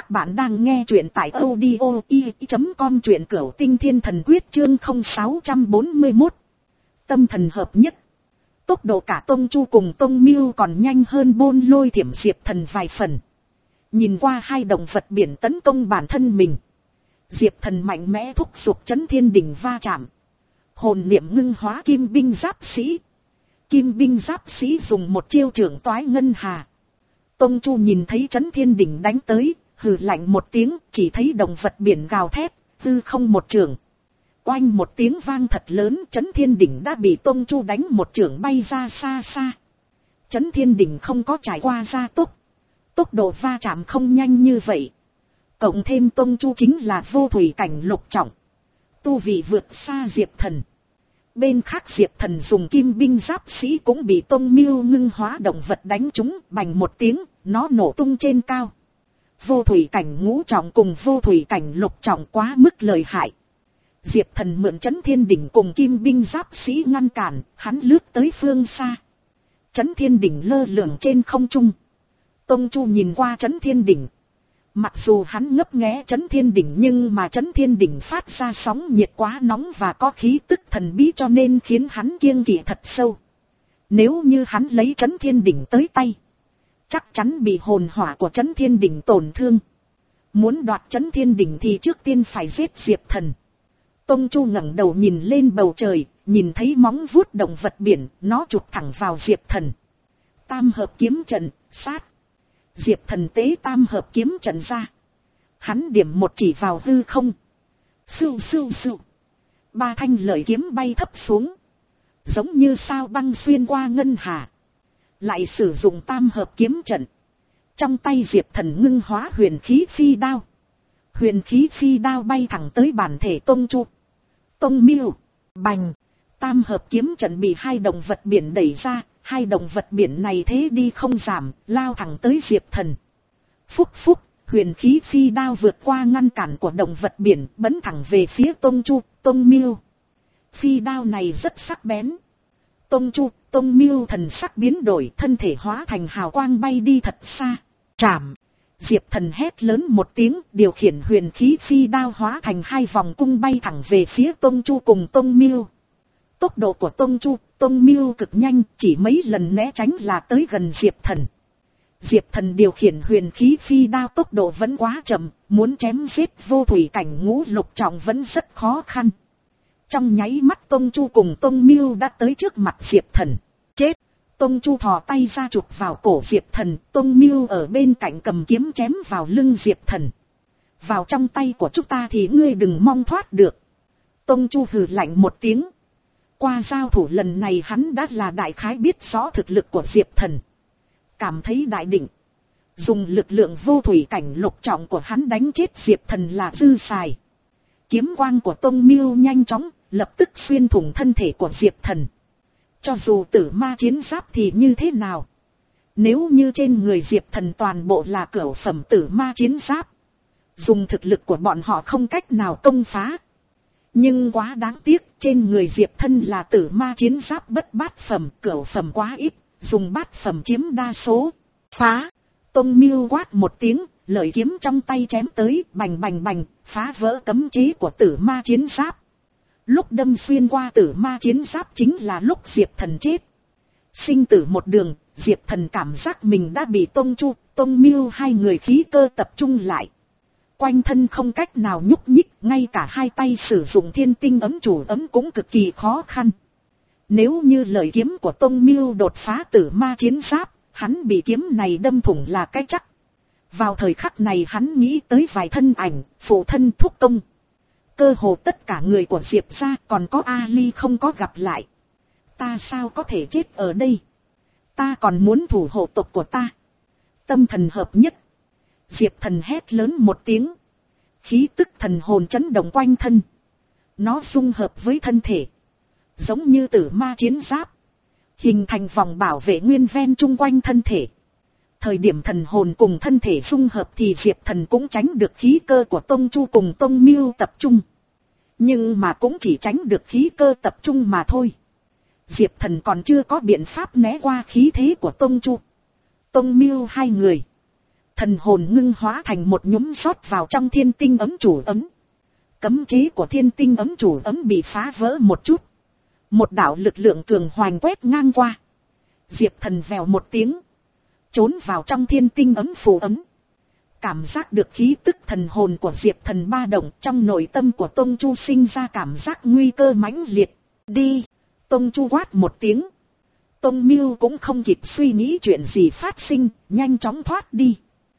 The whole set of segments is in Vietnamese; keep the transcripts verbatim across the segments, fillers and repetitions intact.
Các bạn đang nghe truyện tại audio i chấm com, truyện cửu tinh thiên thần quyết chương không sáu bốn mốt. Tâm thần hợp nhất. Tốc độ cả Tông Chu cùng Tông Miêu còn nhanh hơn Bôn Lôi Thiểm Diệp Thần vài phần. Nhìn qua hai động vật biển tấn công bản thân mình, Diệp Thần mạnh mẽ thúc giục chấn thiên đỉnh va chạm. Hồn niệm ngưng hóa kim binh giáp sĩ. Kim binh giáp sĩ dùng một chiêu trưởng toái ngân hà. Tông Chu nhìn thấy chấn thiên đỉnh đánh tới, hừ lạnh một tiếng, chỉ thấy động vật biển gào thét, hư không một trường. Oanh một tiếng vang thật lớn, chấn thiên đỉnh đã bị Tông Chu đánh một trường bay ra xa xa. Chấn thiên đỉnh không có trải qua gia tốc, tốc độ va chạm không nhanh như vậy. Cộng thêm Tông Chu chính là vô thủy cảnh lục trọng, tu vị vượt xa Diệp Thần. Bên khác Diệp Thần dùng kim binh giáp sĩ cũng bị Tông Miêu ngưng hóa động vật đánh trúng, bành một tiếng, nó nổ tung trên cao. Vô thủy cảnh ngũ trọng cùng vô thủy cảnh lục trọng quá mức lợi hại. Diệp Thần mượn chấn thiên đỉnh cùng kim binh giáp sĩ ngăn cản, hắn lướt tới phương xa. Chấn thiên đỉnh lơ lửng trên không trung. Tông Chu nhìn qua chấn thiên đỉnh. Mặc dù hắn ngấp nghé chấn thiên đỉnh, nhưng mà chấn thiên đỉnh phát ra sóng nhiệt quá nóng và có khí tức thần bí, cho nên khiến hắn kiêng kỵ thật sâu. Nếu như hắn lấy chấn thiên đỉnh tới tay, chắc chắn bị hồn hỏa của chấn thiên đỉnh tổn thương. Muốn đoạt chấn thiên đỉnh thì trước tiên phải giết Diệp Thần. Tông Chu ngẩng đầu nhìn lên bầu trời, nhìn thấy móng vuốt động vật biển, nó chụp thẳng vào Diệp Thần. Tam hợp kiếm trận, sát. Diệp Thần tế tam hợp kiếm trận ra. Hắn điểm một chỉ vào hư không. Sưu sưu sưu. Ba thanh lợi kiếm bay thấp xuống, giống như sao băng xuyên qua ngân hà. Lại sử dụng tam hợp kiếm trận. Trong tay Diệp Thần ngưng hóa huyền khí phi đao. Huyền khí phi đao bay thẳng tới bản thể Tông Chu, Tông Miêu. Bành. Tam hợp kiếm trận bị hai động vật biển đẩy ra. Hai động vật biển này thế đi không giảm, lao thẳng tới Diệp Thần. Phúc phúc, huyền khí phi đao vượt qua ngăn cản của động vật biển, bắn thẳng về phía Tông Chu, Tông Miêu. Phi đao này rất sắc bén. Tông Chu, Tông Miêu thần sắc biến đổi, thân thể hóa thành hào quang bay đi thật xa. Trảm. Diệp Thần hét lớn một tiếng, điều khiển huyền khí phi đao hóa thành hai vòng cung bay thẳng về phía Tông Chu cùng Tông Miêu. Tốc độ của Tông Chu, Tông Miêu cực nhanh, chỉ mấy lần né tránh là tới gần Diệp Thần. Diệp Thần điều khiển huyền khí phi đao tốc độ vẫn quá chậm, muốn chém giết vô thủy cảnh ngũ lục trọng vẫn rất khó khăn. Trong nháy mắt Tông Chu cùng Tông Miêu đã tới trước mặt Diệp Thần. Chết! Tông Chu thò tay ra chụp vào cổ Diệp Thần, Tông Miêu ở bên cạnh cầm kiếm chém vào lưng Diệp Thần. Vào trong tay của chúng ta thì ngươi đừng mong thoát được. Tông Chu hừ lạnh một tiếng. Qua giao thủ lần này hắn đã là đại khái biết rõ thực lực của Diệp Thần. Cảm thấy đại định. Dùng lực lượng vô thủy cảnh lục trọng của hắn đánh chết Diệp Thần là dư xài. Kiếm quang của Tông Miêu nhanh chóng, lập tức xuyên thủng thân thể của Diệp Thần. Cho dù tử ma chiến giáp thì như thế nào? Nếu như trên người Diệp Thần toàn bộ là cửu phẩm tử ma chiến giáp, dùng thực lực của bọn họ không cách nào công phá. Nhưng quá đáng tiếc, trên người Diệp Thân là tử ma chiến giáp bất bát phẩm, cửu phẩm quá ít, dùng bát phẩm chiếm đa số. Phá! Tông Miêu quát một tiếng, lợi kiếm trong tay chém tới, bành bành bành, phá vỡ cấm chế của tử ma chiến giáp. Lúc đâm xuyên qua tử ma chiến giáp chính là lúc Diệp Thần chết. Sinh tử một đường, Diệp Thần cảm giác mình đã bị Tông Chu, Tông Miêu hai người khí cơ tập trung lại. Quanh thân không cách nào nhúc nhích, ngay cả hai tay sử dụng thiên tinh ấm chủ ấm cũng cực kỳ khó khăn. Nếu như lợi kiếm của Tông Miêu đột phá tử ma chiến giáp, hắn bị kiếm này đâm thủng là cái chắc. Vào thời khắc này hắn nghĩ tới vài thân ảnh, phụ thân thúc công. Cơ hồ tất cả người của Diệp gia, còn có Ali không có gặp lại. Ta sao có thể chết ở đây? Ta còn muốn thủ hộ tộc của ta. Tâm thần hợp nhất. Diệp Thần hét lớn một tiếng. Khí tức thần hồn chấn động quanh thân. Nó dung hợp với thân thể, giống như tử ma chiến giáp, hình thành vòng bảo vệ nguyên ven chung quanh thân thể. Thời điểm thần hồn cùng thân thể dung hợp thì Diệp Thần cũng tránh được khí cơ của Tông Chu cùng Tông Miêu tập trung. Nhưng mà cũng chỉ tránh được khí cơ tập trung mà thôi. Diệp Thần còn chưa có biện pháp né qua khí thế của Tông Chu, Tông Miêu hai người. thần hồn ngưng hóa thành một nhúm rót vào trong thiên tinh ấm chủ ấm. Cấm chế của thiên tinh ấm chủ ấm bị phá vỡ một chút. Một đạo lực lượng cường hoành quét ngang qua. Diệp Thần vèo một tiếng, trốn vào trong thiên tinh ấm phù ấm. Cảm giác được khí tức thần hồn của Diệp Thần ba động, trong nội tâm của Tông Chu sinh ra cảm giác nguy cơ mãnh liệt. Đi! Tông Chu quát một tiếng. Tông Miêu cũng không kịp suy nghĩ chuyện gì phát sinh, nhanh chóng thoát đi.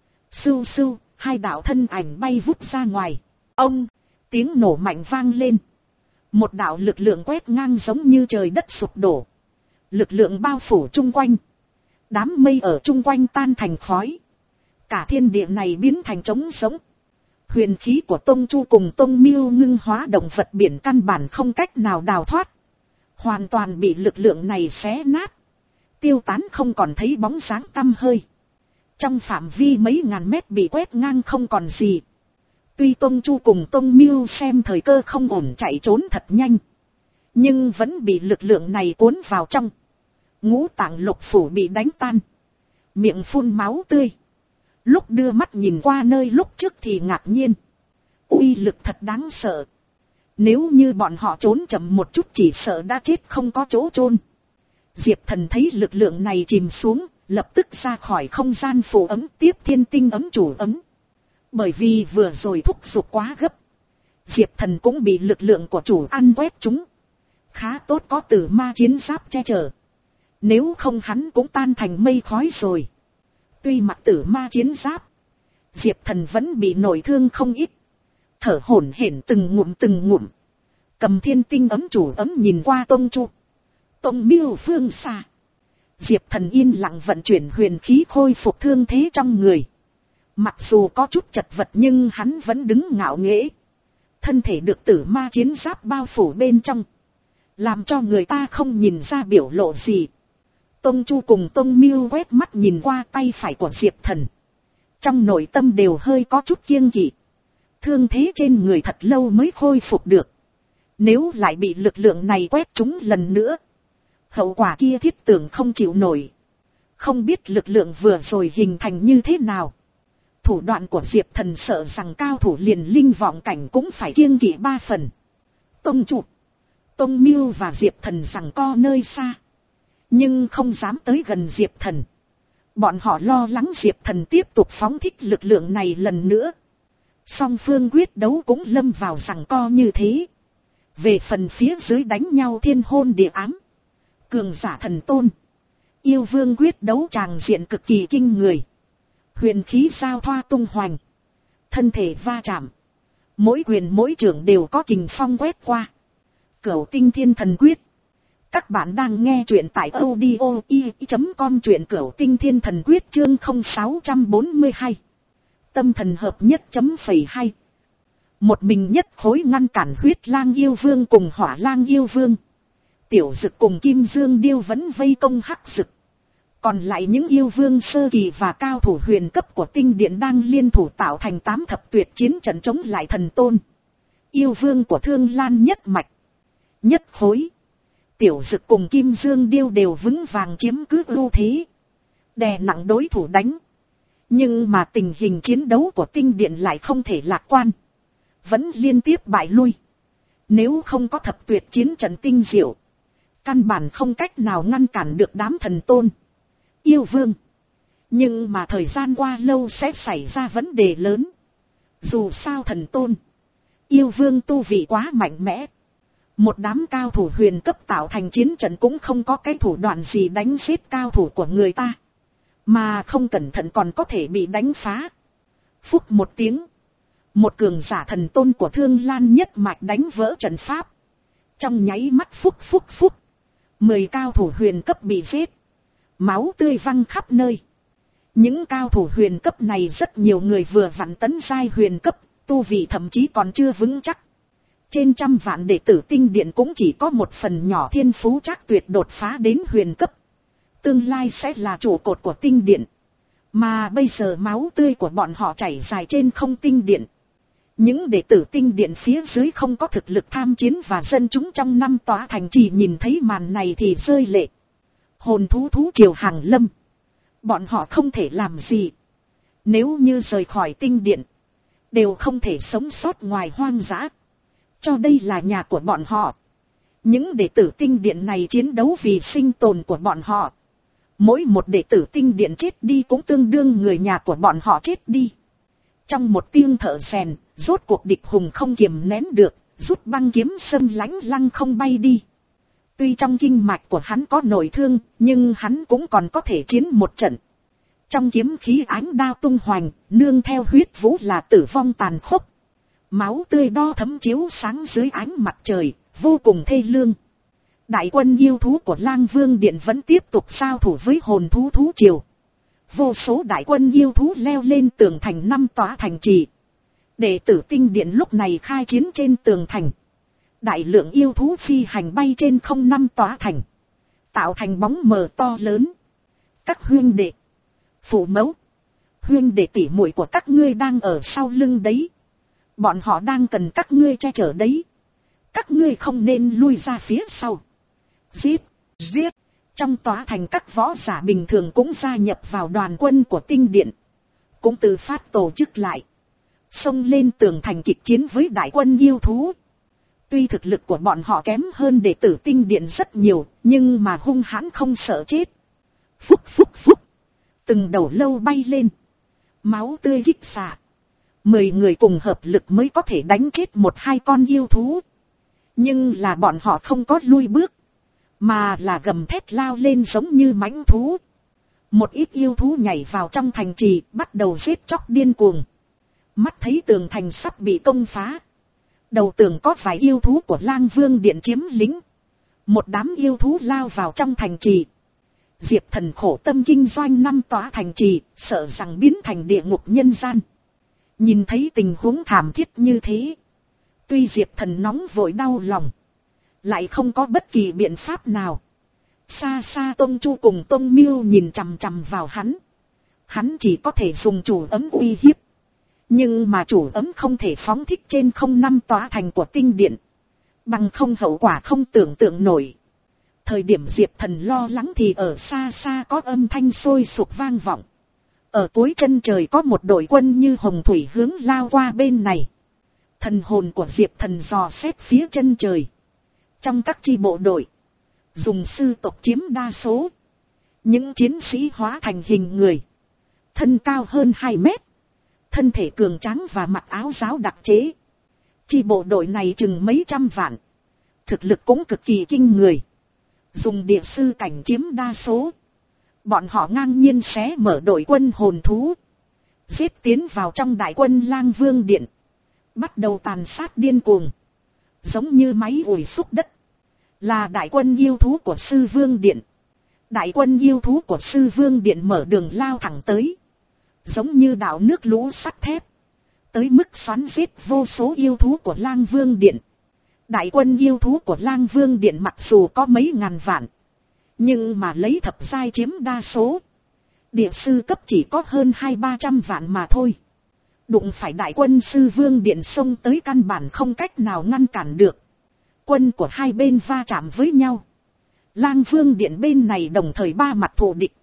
Sưu sưu, hai đạo thân ảnh bay vút ra ngoài. Ông! Tiếng nổ mạnh vang lên. Một đạo lực lượng quét ngang giống như trời đất sụp đổ. Lực lượng bao phủ chung quanh. Đám mây ở chung quanh tan thành khói. Cả thiên địa này biến thành trống sống. Huyền khí của Tông Chu cùng Tông Miêu ngưng hóa động vật biển căn bản không cách nào đào thoát. Hoàn toàn bị lực lượng này xé nát. Tiêu tán không còn thấy bóng dáng tăm hơi. Trong phạm vi mấy ngàn mét bị quét ngang không còn gì. Tuy Tông Chu cùng Tông Miêu xem thời cơ không ổn chạy trốn thật nhanh. Nhưng vẫn bị lực lượng này cuốn vào trong. Ngũ tạng lục phủ bị đánh tan. Miệng phun máu tươi. Lúc đưa mắt nhìn qua nơi lúc trước thì ngạc nhiên. Uy lực thật đáng sợ. Nếu như bọn họ trốn chậm một chút chỉ sợ đã chết không có chỗ chôn. Diệp Thần thấy lực lượng này chìm xuống, lập tức ra khỏi không gian phù ấm tiếp thiên tinh ấm chủ ấm. Bởi vì vừa rồi thúc giục quá gấp. Diệp Thần cũng bị lực lượng của chủ ăn quét chúng. Khá tốt có tử ma chiến giáp che chở. Nếu không hắn cũng tan thành mây khói rồi. Tuy mặc tử ma chiến giáp, Diệp Thần vẫn bị nổi thương không ít. Thở hổn hển từng ngụm từng ngụm. Cầm thiên tinh ấm chủ ấm nhìn qua Tông Chu, Tông Miêu phương xa. Diệp Thần yên lặng vận chuyển huyền khí khôi phục thương thế trong người. Mặc dù có chút chật vật nhưng hắn vẫn đứng ngạo nghễ. Thân thể được tử ma chiến giáp bao phủ bên trong, làm cho người ta không nhìn ra biểu lộ gì. Tông Chu cùng Tông Miêu quét mắt nhìn qua tay phải của Diệp Thần. Trong nội tâm đều hơi có chút kiêng kỵ. Thương thế trên người thật lâu mới khôi phục được. Nếu lại bị lực lượng này quét trúng lần nữa, hậu quả kia thiết tưởng không chịu nổi. Không biết lực lượng vừa rồi hình thành như thế nào. Thủ đoạn của Diệp Thần sợ rằng cao thủ liền linh vọng cảnh cũng phải kiêng kỵ ba phần. Tông Chu, Tông Miêu và Diệp Thần giằng co nơi xa. Nhưng không dám tới gần Diệp Thần. Bọn họ lo lắng Diệp Thần tiếp tục phóng thích lực lượng này lần nữa. Song phương quyết đấu cũng lâm vào giằng co như thế. Về phần phía dưới đánh nhau thiên hôn địa ám. Cường giả thần tôn. Yêu vương quyết đấu tràng diện cực kỳ kinh người. Huyền khí giao thoa tung hoành. Thân thể va chạm. Mỗi quyền mỗi trưởng đều có kình phong quét qua. Cửu tinh thiên thần quyết. Các bạn đang nghe truyện tại audio i chấm com truyện Cửu tinh thiên thần quyết chương không sáu bốn hai. Tâm thần hợp nhất chấm phẩy hai. Một mình nhất khối ngăn cản huyết lang yêu vương cùng hỏa lang yêu vương. Tiểu Dực cùng Kim Dương Điêu vẫn vây công Hắc Dực. Còn lại những yêu vương sơ kỳ và cao thủ huyền cấp của tinh điện đang liên thủ tạo thành tám thập tuyệt chiến trận chống lại thần tôn. Yêu vương của Thương Lan nhất mạch. Nhất khối. Tiểu Dực cùng Kim Dương Điêu đều vững vàng chiếm cứ ưu thế. Đè nặng đối thủ đánh. Nhưng mà tình hình chiến đấu của tinh điện lại không thể lạc quan. Vẫn liên tiếp bại lui. Nếu không có thập tuyệt chiến trận tinh diệu, căn bản không cách nào ngăn cản được đám thần tôn, yêu vương. Nhưng mà thời gian qua lâu sẽ xảy ra vấn đề lớn. Dù sao thần tôn, yêu vương tu vị quá mạnh mẽ. Một đám cao thủ huyền cấp tạo thành chiến trận cũng không có cái thủ đoạn gì đánh giết cao thủ của người ta. Mà không cẩn thận còn có thể bị đánh phá. Phúc một tiếng. Một cường giả thần tôn của Thương Lan nhất mạch đánh vỡ trận pháp. Trong nháy mắt phúc phúc phúc. Mười cao thủ huyền cấp bị giết. Máu tươi văng khắp nơi. Những cao thủ huyền cấp này rất nhiều người vừa vặn tấn giai huyền cấp. Tu vị thậm chí còn chưa vững chắc. Trên trăm vạn đệ tử tinh điện cũng chỉ có một phần nhỏ thiên phú chắc tuyệt đột phá đến huyền cấp. Tương lai sẽ là trụ cột của tinh điện. Mà bây giờ máu tươi của bọn họ chảy dài trên không tinh điện. Những đệ tử tinh điện phía dưới không có thực lực tham chiến và dân chúng trong năm tòa thành trì nhìn thấy màn này thì rơi lệ. Hồn thú thú triều hàng lâm. Bọn họ không thể làm gì. Nếu như rời khỏi tinh điện, đều không thể sống sót ngoài hoang dã. Cho đây là nhà của bọn họ. Những đệ tử tinh điện này chiến đấu vì sinh tồn của bọn họ. Mỗi một đệ tử tinh điện chết đi cũng tương đương người nhà của bọn họ chết đi. Trong một tiếng thở rèn, rốt cuộc địch hùng không kiềm nén được, rút băng kiếm sâm lánh lăng không bay đi. Tuy trong kinh mạch của hắn có nội thương, nhưng hắn cũng còn có thể chiến một trận. Trong kiếm khí ánh đao tung hoành, nương theo huyết vũ là tử vong tàn khốc. Máu tươi đo thấm chiếu sáng dưới ánh mặt trời, vô cùng thê lương. Đại quân yêu thú của Lang Vương Điện vẫn tiếp tục giao thủ với hồn thú thú triều. Vô số đại quân yêu thú leo lên tường thành năm tòa thành trì. Đệ tử tinh điện lúc này khai chiến trên tường thành. Đại lượng yêu thú phi hành bay trên không năm tòa thành, tạo thành bóng mờ to lớn. Các huynh đệ, phụ mẫu, huynh đệ tỷ muội của các ngươi đang ở sau lưng đấy. Bọn họ đang cần các ngươi che chở đấy. Các ngươi không nên lui ra phía sau. Giết, giết. Trong tòa thành các võ giả bình thường cũng gia nhập vào đoàn quân của tinh điện. Cũng tự phát tổ chức lại. Xông lên tường thành kịch chiến với đại quân yêu thú. Tuy thực lực của bọn họ kém hơn đệ tử tinh điện rất nhiều, nhưng mà hung hãn không sợ chết. Phúc phúc phúc. Từng đầu lâu bay lên. Máu tươi kích xạ. Mười người cùng hợp lực mới có thể đánh chết một hai con yêu thú. Nhưng là bọn họ không có lui bước, mà là gầm thét lao lên giống như mãnh thú. Một ít yêu thú nhảy vào trong thành trì, bắt đầu giết chóc điên cuồng. Mắt thấy tường thành sắp bị công phá. Đầu tường có vài yêu thú của Lang Vương Điện chiếm lĩnh. Một đám yêu thú lao vào trong thành trì. Diệp Thần khổ tâm kinh doanh năm tòa thành trì, sợ rằng biến thành địa ngục nhân gian. Nhìn thấy tình huống thảm thiết như thế, tuy Diệp Thần nóng vội đau lòng, lại không có bất kỳ biện pháp nào. Xa xa Tông Chu cùng Tông Miêu nhìn chằm chằm vào hắn. Hắn chỉ có thể dùng chủ ấm uy hiếp. Nhưng mà chủ ấm không thể phóng thích trên không năm tòa thành của tinh điện. Bằng không hậu quả không tưởng tượng nổi. Thời điểm Diệp Thần lo lắng thì ở xa xa có âm thanh sôi sục vang vọng. Ở cuối chân trời có một đội quân như hồng thủy hướng lao qua bên này. Thần hồn của Diệp Thần dò xét phía chân trời. Trong các chi bộ đội, dùng sư tộc chiếm đa số. Những chiến sĩ hóa thành hình người. Thân cao hơn hai mét. Thân thể cường tráng và mặc áo giáo đặc chế. Chi bộ đội này chừng mấy trăm vạn. Thực lực cũng cực kỳ kinh người. Dùng địa sư cảnh chiếm đa số. Bọn họ ngang nhiên xé mở đội quân hồn thú. Giết tiến vào trong đại quân Lang Vương Điện. Bắt đầu tàn sát điên cuồng. Giống như máy ủi xúc đất. Là đại quân yêu thú của Sư Vương Điện. Đại quân yêu thú của Sư Vương Điện mở đường lao thẳng tới. Giống như đạo nước lũ sắt thép. Tới mức xoắn giết vô số yêu thú của Lang Vương Điện. Đại quân yêu thú của Lang Vương Điện mặc dù có mấy ngàn vạn. Nhưng mà lấy thập giai chiếm đa số. Địa sư cấp chỉ có hơn hai ba trăm vạn mà thôi. Đụng phải đại quân Sư Vương Điện xông tới căn bản không cách nào ngăn cản được. Quân của hai bên va chạm với nhau. Lang Vương Điện bên này đồng thời ba mặt thù địch.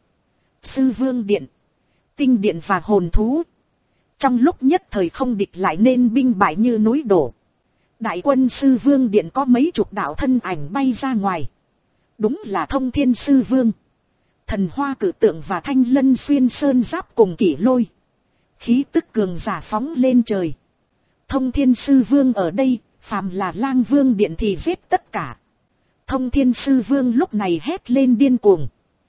Sư Vương Điện, Tinh Điện và hồn thú. Trong lúc nhất thời không địch lại nên binh bại như núi đổ. Đại quân Sư Vương Điện có mấy chục đạo thân ảnh bay ra ngoài. Đúng là Thông Thiên Sư Vương, Thần Hoa Cử Tượng và Thanh Lân Xuyên Sơn Giáp cùng Kỷ Lôi. Khí tức cường giả phóng lên trời. Thông Thiên Sư Vương ở đây, phàm là Lang Vương Điện thì giết tất cả. Thông Thiên Sư Vương lúc này hét lên điên cuồng.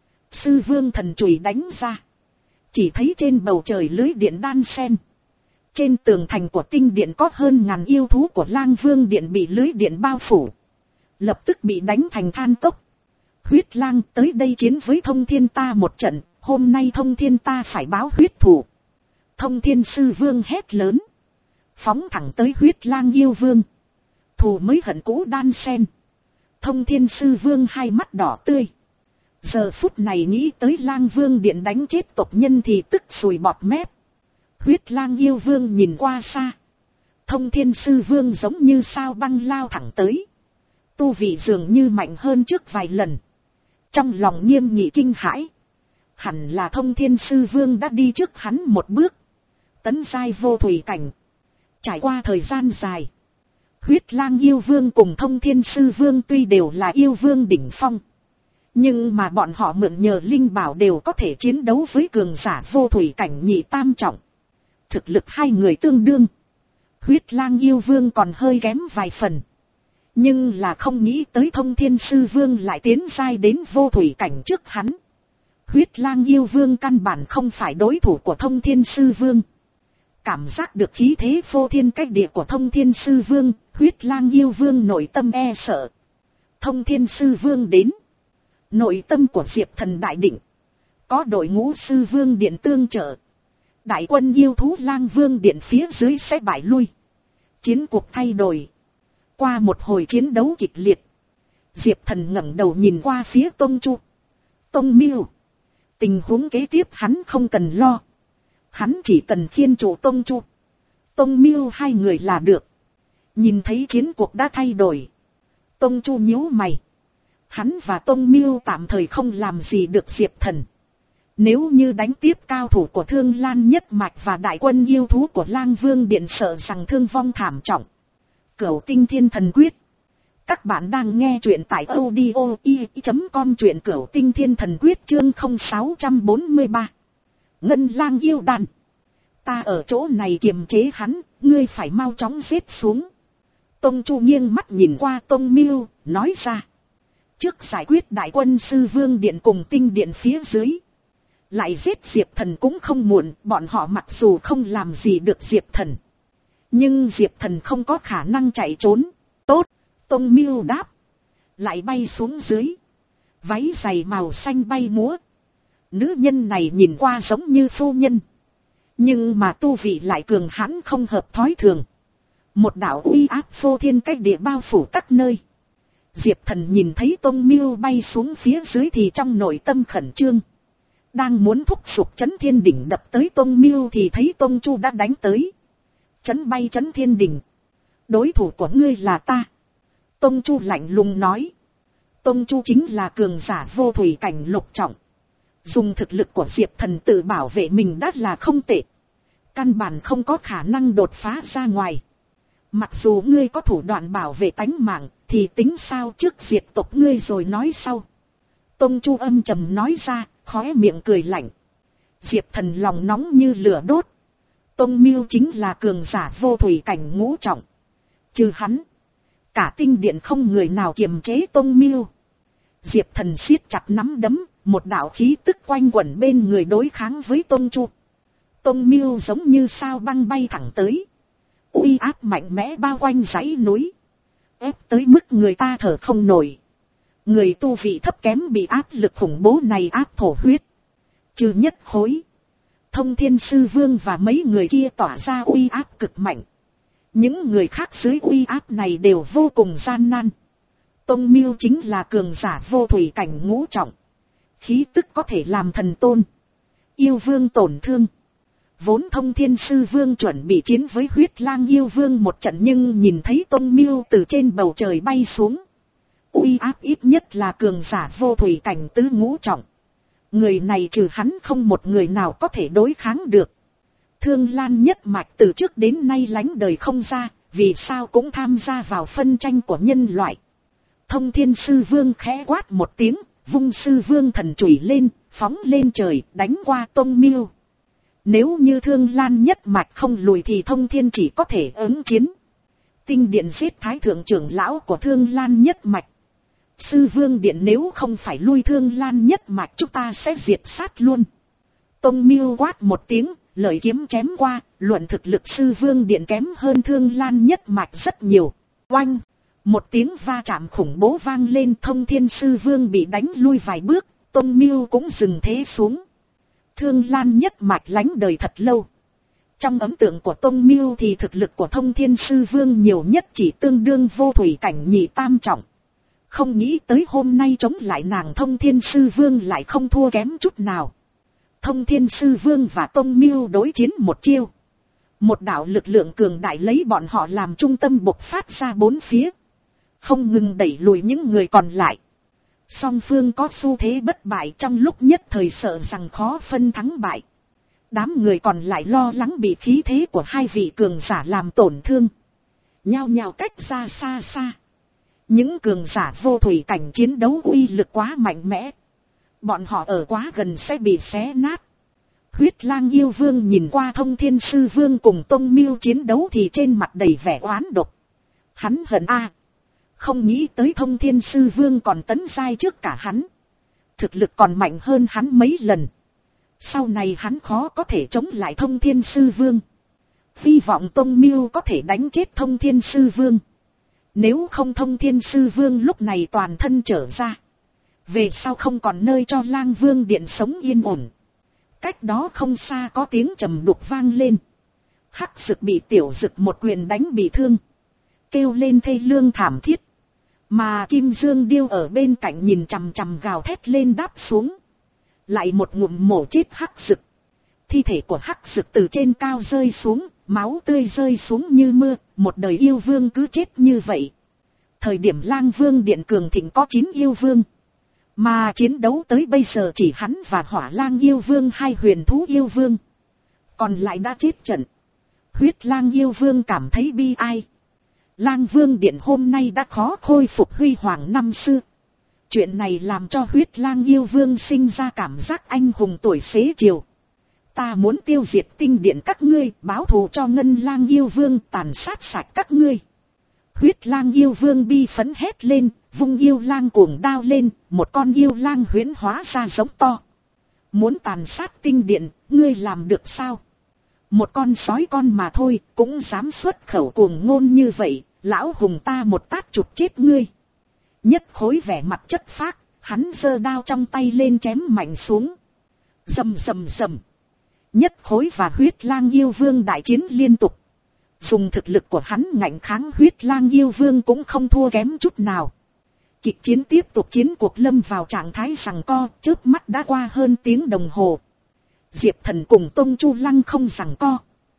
Sư Vương thần chùy đánh ra. Chỉ thấy trên bầu trời lưới điện đan sen. Trên tường thành của tinh điện có hơn ngàn yêu thú của Lang Vương Điện bị lưới điện bao phủ. Lập tức bị đánh thành than cốc. Huyết Lang tới đây chiến với Thông Thiên ta một trận. Hôm nay Thông Thiên ta phải báo huyết thù. Thông Thiên Sư Vương hét lớn. Phóng thẳng tới Huyết Lang yêu vương. Thù mới hận cũ đan sen. Thông Thiên Sư Vương hai mắt đỏ tươi. Giờ phút này nghĩ tới Lang Vương Điện đánh chết tộc nhân thì tức sùi bọt mép. Huyết Lang yêu vương nhìn qua xa. Thông Thiên Sư Vương giống như sao băng lao thẳng tới. Tu vị dường như mạnh hơn trước vài lần. Trong lòng nghiêm nghị kinh hãi. Hẳn là Thông Thiên Sư Vương đã đi trước hắn một bước. Tấn giai vô thủy cảnh. Trải qua thời gian dài, Huyết Lang yêu vương cùng Thông Thiên Sư Vương tuy đều là yêu vương đỉnh phong, nhưng mà bọn họ mượn nhờ linh bảo đều có thể chiến đấu với cường giả vô thủy cảnh nhị tam trọng. Thực lực hai người tương đương. Huyết Lang yêu vương còn hơi kém vài phần, nhưng là không nghĩ tới Thông Thiên Sư Vương lại tiến giai đến vô thủy cảnh trước hắn. Huyết Lang yêu vương căn bản không phải đối thủ của Thông Thiên Sư Vương. Cảm giác được khí thế vô thiên cách địa của Thông Thiên Sư Vương, Huyết Lang yêu vương nội tâm e sợ. Thông Thiên Sư Vương đến, nội tâm của Diệp Thần đại định. Có đội ngũ Sư Vương điện tương trợ, đại quân yêu thú Lang Vương điện phía dưới sẽ bại lui. Chiến cuộc thay đổi. Qua một hồi chiến đấu kịch liệt, Diệp Thần ngẩng đầu nhìn qua phía Tông Chu. Tông Miêu, tình huống kế tiếp hắn không cần lo. Hắn chỉ cần khiên chủ Tông Chu, Tông Miêu hai người là được. Nhìn thấy chiến cuộc đã thay đổi, Tông Chu nhíu mày. Hắn và Tông Miêu tạm thời không làm gì được Diệp Thần. Nếu như đánh tiếp cao thủ của Thương Lan Nhất Mạch và đại quân yêu thú của Lang Vương điện sợ rằng thương vong thảm trọng. Cửu Tinh Thiên Thần Quyết. Các bạn đang nghe truyện tại audio i chấm com, truyện Cửu Tinh Thiên Thần Quyết chương không sáu bốn ba. Ngân Lang yêu đàn. Ta ở chỗ này kiềm chế hắn, ngươi phải mau chóng giết xuống. Tông Chu nghiêng mắt nhìn qua Tông Miêu, nói ra. Trước giải quyết đại quân Sư Vương điện cùng Tinh điện phía dưới, lại giết Diệp Thần cũng không muộn. Bọn họ mặc dù không làm gì được Diệp Thần, nhưng Diệp Thần không có khả năng chạy trốn. Tốt, Tông Miêu đáp. Lại bay xuống dưới. Váy giày màu xanh bay múa. Nữ nhân này nhìn qua giống như phu nhân, nhưng mà tu vị lại cường hãn không hợp thói thường. Một đạo uy áp phô thiên cách địa bao phủ các nơi. Diệp Thần nhìn thấy Tông Miêu bay xuống phía dưới thì trong nội tâm khẩn trương. Đang muốn thúc giục Chấn Thiên Đỉnh đập tới Tông Miêu thì thấy Tông Chu đã đánh tới. Chấn bay Chấn Thiên Đỉnh. Đối thủ của ngươi là ta. Tông Chu lạnh lùng nói. Tông Chu chính là cường giả vô thủy cảnh lục trọng. Dùng thực lực của Diệp Thần tự bảo vệ mình đã là không tệ. Căn bản không có khả năng đột phá ra ngoài. Mặc dù ngươi có thủ đoạn bảo vệ tánh mạng, thì tính sao trước diệt tộc ngươi rồi nói sau. Tông Chu âm trầm nói ra, khóe miệng cười lạnh. Diệp Thần lòng nóng như lửa đốt. Tông Miêu chính là cường giả vô thủy cảnh ngũ trọng. Trừ hắn, cả Tinh điện không người nào kiềm chế Tông Miêu. Diệp Thần siết chặt nắm đấm, một đạo khí tức quanh quẩn bên người đối kháng với Tông Chu. Tông Miêu giống như sao băng bay thẳng tới. Uy áp mạnh mẽ bao quanh dãy núi, ép tới mức người ta thở không nổi. Người tu vị thấp kém bị áp lực khủng bố này áp thổ huyết. Trừ nhất khối, Thông Thiên Sư Vương và mấy người kia tỏa ra uy áp cực mạnh. Những người khác dưới uy áp này đều vô cùng gian nan. Tông Miêu chính là cường giả vô thủy cảnh ngũ trọng. Khí tức có thể làm thần tôn, yêu vương tổn thương. Vốn Thông Thiên Sư Vương chuẩn bị chiến với Huyết Lang yêu vương một trận, nhưng nhìn thấy Tông Miêu từ trên bầu trời bay xuống. Uy áp ít nhất là cường giả vô thủy cảnh tứ ngũ trọng. Người này trừ hắn không một người nào có thể đối kháng được. Thương Lan Nhất Mạch từ trước đến nay lánh đời không ra, vì sao cũng tham gia vào phân tranh của nhân loại. Thông Thiên Sư Vương khẽ quát một tiếng, vung Sư Vương thần chùy lên, phóng lên trời, đánh qua Tông Miêu. Nếu như Thương Lan Nhất Mạch không lùi thì Thông Thiên chỉ có thể ứng chiến. Tinh điện giết Thái Thượng trưởng lão của Thương Lan Nhất Mạch. Sư Vương điện nếu không phải lui Thương Lan Nhất Mạch chúng ta sẽ diệt sát luôn. Tông Miêu quát một tiếng, lợi kiếm chém qua, luận thực lực Sư Vương điện kém hơn Thương Lan Nhất Mạch rất nhiều. Oanh! Một tiếng va chạm khủng bố vang lên, Thông Thiên Sư Vương bị đánh lui vài bước, Tông Miêu cũng dừng thế xuống. Thương Lan Nhất Mạch lánh đời thật lâu. Trong ấn tượng của Tông Miêu thì thực lực của Thông Thiên Sư Vương nhiều nhất chỉ tương đương vô thủy cảnh nhị tam trọng. Không nghĩ tới hôm nay chống lại nàng Thông Thiên Sư Vương lại không thua kém chút nào. Thông Thiên Sư Vương và Tông Miêu đối chiến một chiêu. Một đạo lực lượng cường đại lấy bọn họ làm trung tâm bộc phát ra bốn phía. Không ngừng đẩy lùi những người còn lại. Song phương có xu thế bất bại, trong lúc nhất thời sợ rằng khó phân thắng bại. Đám người còn lại lo lắng bị khí thế của hai vị cường giả làm tổn thương, nhao nhao cách ra xa xa. Những cường giả vô thủy cảnh chiến đấu uy lực quá mạnh mẽ, bọn họ ở quá gần sẽ bị xé nát. Huyết Lang yêu vương nhìn qua Thông Thiên Sư Vương cùng Tông Miêu chiến đấu thì trên mặt đầy vẻ oán độc. Hắn hận a, không nghĩ tới Thông Thiên Sư Vương còn tấn giai trước cả hắn, thực lực còn mạnh hơn hắn mấy lần. Sau này hắn khó có thể chống lại Thông Thiên Sư Vương. Hy vọng Tông Miêu có thể đánh chết Thông Thiên Sư Vương. Nếu không Thông Thiên Sư Vương lúc này toàn thân trở ra, về sau không còn nơi cho Lang Vương Điện sống yên ổn. Cách đó không xa có tiếng trầm đục vang lên. Hắc Dực bị Tiểu Dực một quyền đánh bị thương, kêu lên thê lương thảm thiết. Mà Kim Dương Điêu ở bên cạnh nhìn chằm chằm gào thét lên đáp xuống. Lại một ngụm mổ chết Hắc Dực. Thi thể của Hắc Dực từ trên cao rơi xuống, máu tươi rơi xuống như mưa, một đời yêu vương cứ chết như vậy. Thời điểm Lang Vương Điện cường thịnh có chín yêu vương, mà chiến đấu tới bây giờ chỉ hắn và Hỏa Lang yêu vương hai huyền thú yêu vương, còn lại đã chết trận. Huyết Lang yêu vương cảm thấy bi ai. Lang Vương Điện hôm nay đã khó khôi phục huy hoàng năm xưa. Chuyện này làm cho Huyết Lang yêu vương sinh ra cảm giác anh hùng tuổi xế chiều. Ta muốn tiêu diệt tinh điện các ngươi, báo thù cho Ngân Lang yêu vương, tàn sát sạch các ngươi. Huyết Lang yêu vương bi phấn hét lên, vung yêu lang cuồng đao lên, một con yêu lang huyễn hóa ra giống to. Muốn tàn sát tinh điện, ngươi làm được sao? Một con sói con mà thôi, cũng dám xuất khẩu cuồng ngôn như vậy, lão hùng ta một tát chụp chết ngươi. Nhất Khối vẻ mặt chất phác, hắn giơ đao trong tay lên chém mạnh xuống. Rầm rầm rầm. Nhất Khối và Huyết Lang yêu vương đại chiến liên tục. Dùng thực lực của hắn ngạnh kháng Huyết Lang yêu vương cũng không thua kém chút nào. Kịch chiến tiếp tục, chiến cuộc lâm vào trạng thái giằng co, chớp mắt đã qua hơn tiếng đồng hồ. Diệp Thần cùng Tông Chu Lăng không giằng co,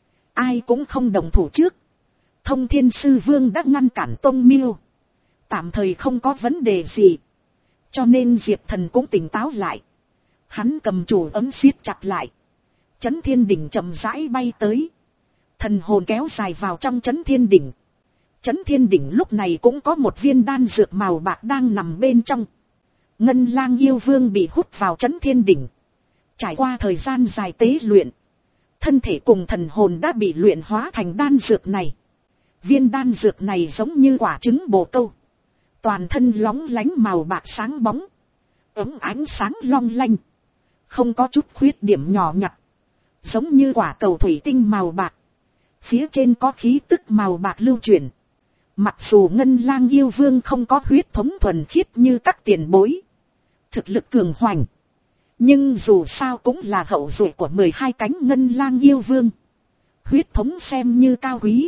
ai cũng không đồng thủ trước. Thông Thiên Sư Vương đã ngăn cản Tông Miêu, tạm thời không có vấn đề gì, cho nên Diệp Thần cũng tỉnh táo lại. Hắn cầm chủ ấm siết chặt lại. Chấn Thiên Đỉnh chậm rãi bay tới, thần hồn kéo dài vào trong Chấn Thiên Đỉnh. Chấn Thiên Đỉnh lúc này cũng có một viên đan dược màu bạc đang nằm bên trong. Ngân Lang yêu vương bị hút vào Chấn Thiên Đỉnh. Trải qua thời gian dài tế luyện, thân thể cùng thần hồn đã bị luyện hóa thành đan dược này. Viên đan dược này giống như quả trứng bồ câu, toàn thân lóng lánh màu bạc sáng bóng, ấm ánh sáng long lanh, không có chút khuyết điểm nhỏ nhặt, giống như quả cầu thủy tinh màu bạc. Phía trên có khí tức màu bạc lưu chuyển. Mặc dù Ngân Lang yêu vương không có huyết thống thuần khiết như các tiền bối, thực lực cường hoành, nhưng dù sao cũng là hậu duệ của mười hai cánh Ngân Lang yêu vương. Huyết thống xem như cao quý,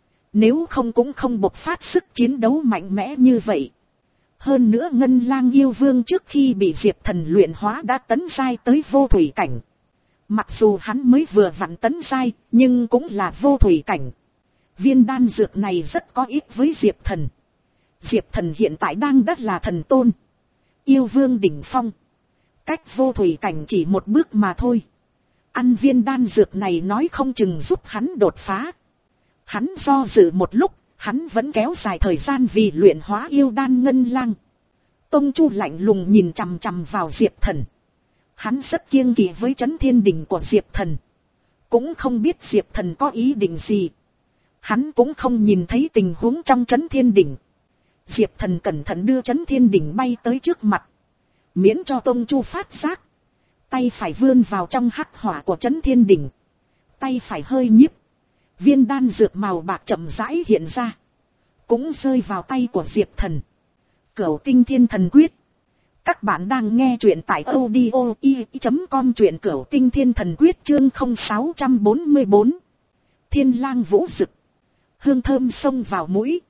nếu không cũng không bộc phát sức chiến đấu mạnh mẽ như vậy. Hơn nữa Ngân Lang yêu vương trước khi bị Diệp Thần luyện hóa đã tấn giai tới vô thủy cảnh. Mặc dù hắn mới vừa vặn tấn giai, nhưng cũng là vô thủy cảnh. Viên đan dược này rất có ích với Diệp Thần. Diệp Thần hiện tại đang đất là thần tôn, yêu vương đỉnh phong, cách vô thủy cảnh chỉ một bước mà thôi. Ăn viên đan dược này nói không chừng giúp hắn đột phá. Hắn do dự một lúc, hắn vẫn kéo dài thời gian vì luyện hóa yêu đan Ngân Lang. Tông Chu lạnh lùng nhìn chằm chằm vào Diệp Thần. Hắn rất kiêng kỵ với Chấn Thiên Đỉnh của Diệp Thần, cũng không biết Diệp Thần có ý định gì. Hắn cũng không nhìn thấy tình huống trong Chấn Thiên Đỉnh. Diệp Thần cẩn thận đưa Chấn Thiên Đỉnh bay tới trước mặt, miễn cho Tông Chu phát giác. Tay phải vươn vào trong hắc hỏa của Chấn Thiên Đỉnh, tay phải hơi nhíp, viên đan dược màu bạc chậm rãi hiện ra, cũng rơi vào tay của Diệp Thần. Cửu Tinh Thiên Thần Quyết. Các bạn đang nghe truyện tại audio i chấm com, truyện Cửu Tinh Thiên Thần Quyết chương không sáu bốn bốn. Thiên Lang vũ dực. Hương thơm xông vào mũi,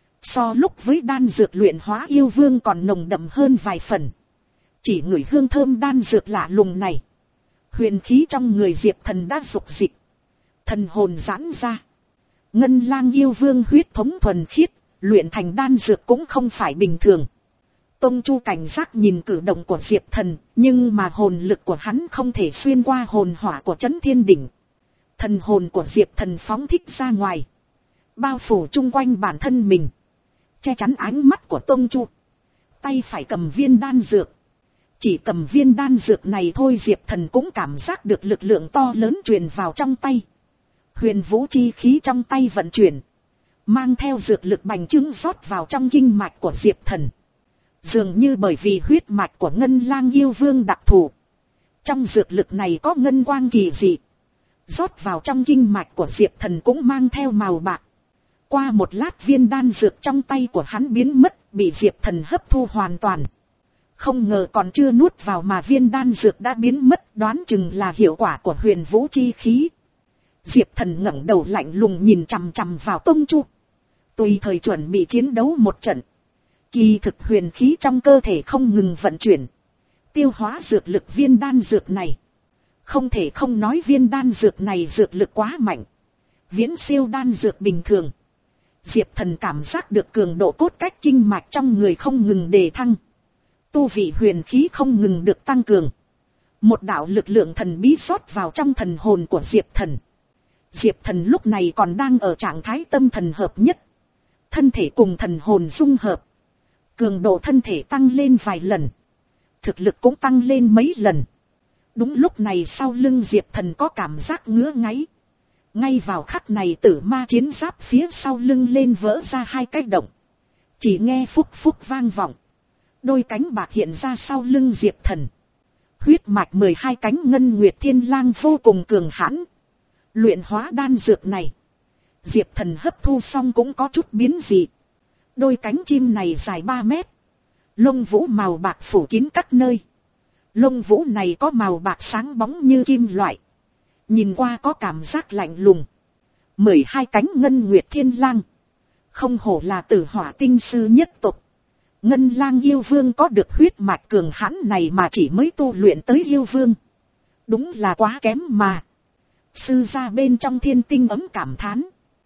so lúc với đan dược luyện hóa yêu vương còn nồng đậm hơn vài phần. Chỉ ngửi hương thơm đan dược lạ lùng này, huyền khí trong người Diệp Thần đã rục dịch, thần hồn giãn ra. Ngân Lang yêu vương huyết thống thuần khiết, luyện thành đan dược cũng không phải bình thường. Tông Chu cảnh giác nhìn cử động của Diệp Thần, nhưng mà hồn lực của hắn không thể xuyên qua hồn hỏa của Chấn Thiên Đỉnh. Thần hồn của Diệp Thần phóng thích ra ngoài, bao phủ chung quanh bản thân mình, che chắn ánh mắt của Tông Chu. Tay phải cầm viên đan dược. Chỉ cầm viên đan dược này thôi Diệp Thần cũng cảm giác được lực lượng to lớn truyền vào trong tay. Huyền vũ chi khí trong tay vận chuyển, mang theo dược lực bành trướng rót vào trong kinh mạch của Diệp Thần. Dường như bởi vì huyết mạch của Ngân Lang Yêu Vương đặc thù, trong dược lực này có ngân quang kỳ dị, rót vào trong kinh mạch của Diệp Thần cũng mang theo màu bạc. Qua một lát viên đan dược trong tay của hắn biến mất, bị Diệp Thần hấp thu hoàn toàn. Không ngờ còn chưa nuốt vào mà viên đan dược đã biến mất, đoán chừng là hiệu quả của huyền vũ chi khí. Diệp Thần ngẩng đầu lạnh lùng nhìn chằm chằm vào Tông Chu, tùy thời chuẩn bị chiến đấu một trận. Kỳ thực huyền khí trong cơ thể không ngừng vận chuyển, tiêu hóa dược lực viên đan dược này. Không thể không nói viên đan dược này dược lực quá mạnh, viễn siêu đan dược bình thường. Diệp Thần cảm giác được cường độ cốt cách kinh mạch trong người không ngừng đề thăng, tu vị huyền khí không ngừng được tăng cường. Một đạo lực lượng thần bí rót vào trong thần hồn của Diệp Thần. Diệp Thần lúc này còn đang ở trạng thái tâm thần hợp nhất, thân thể cùng thần hồn dung hợp, cường độ thân thể tăng lên vài lần, thực lực cũng tăng lên mấy lần. Đúng lúc này sau lưng Diệp Thần có cảm giác ngứa ngáy. Ngay vào khắc này tử ma chiến giáp phía sau lưng lên vỡ ra hai cái động. Chỉ nghe phúc phúc vang vọng, đôi cánh bạc hiện ra sau lưng Diệp Thần. Huyết mạch mười hai cánh ngân nguyệt thiên lang vô cùng cường hãn. Luyện hóa đan dược này, Diệp Thần hấp thu xong cũng có chút biến dị. Đôi cánh chim này dài ba mét, lông vũ màu bạc phủ kín các nơi. Lông vũ này có màu bạc sáng bóng như kim loại, nhìn qua có cảm giác lạnh lùng. Mười hai cánh ngân nguyệt thiên lang, không hổ là tử hỏa tinh sư nhất tộc. Ngân Lang Yêu Vương có được huyết mạch cường hãn này mà chỉ mới tu luyện tới yêu vương, đúng là quá kém mà. Sư gia bên trong thiên tinh ấm cảm thán.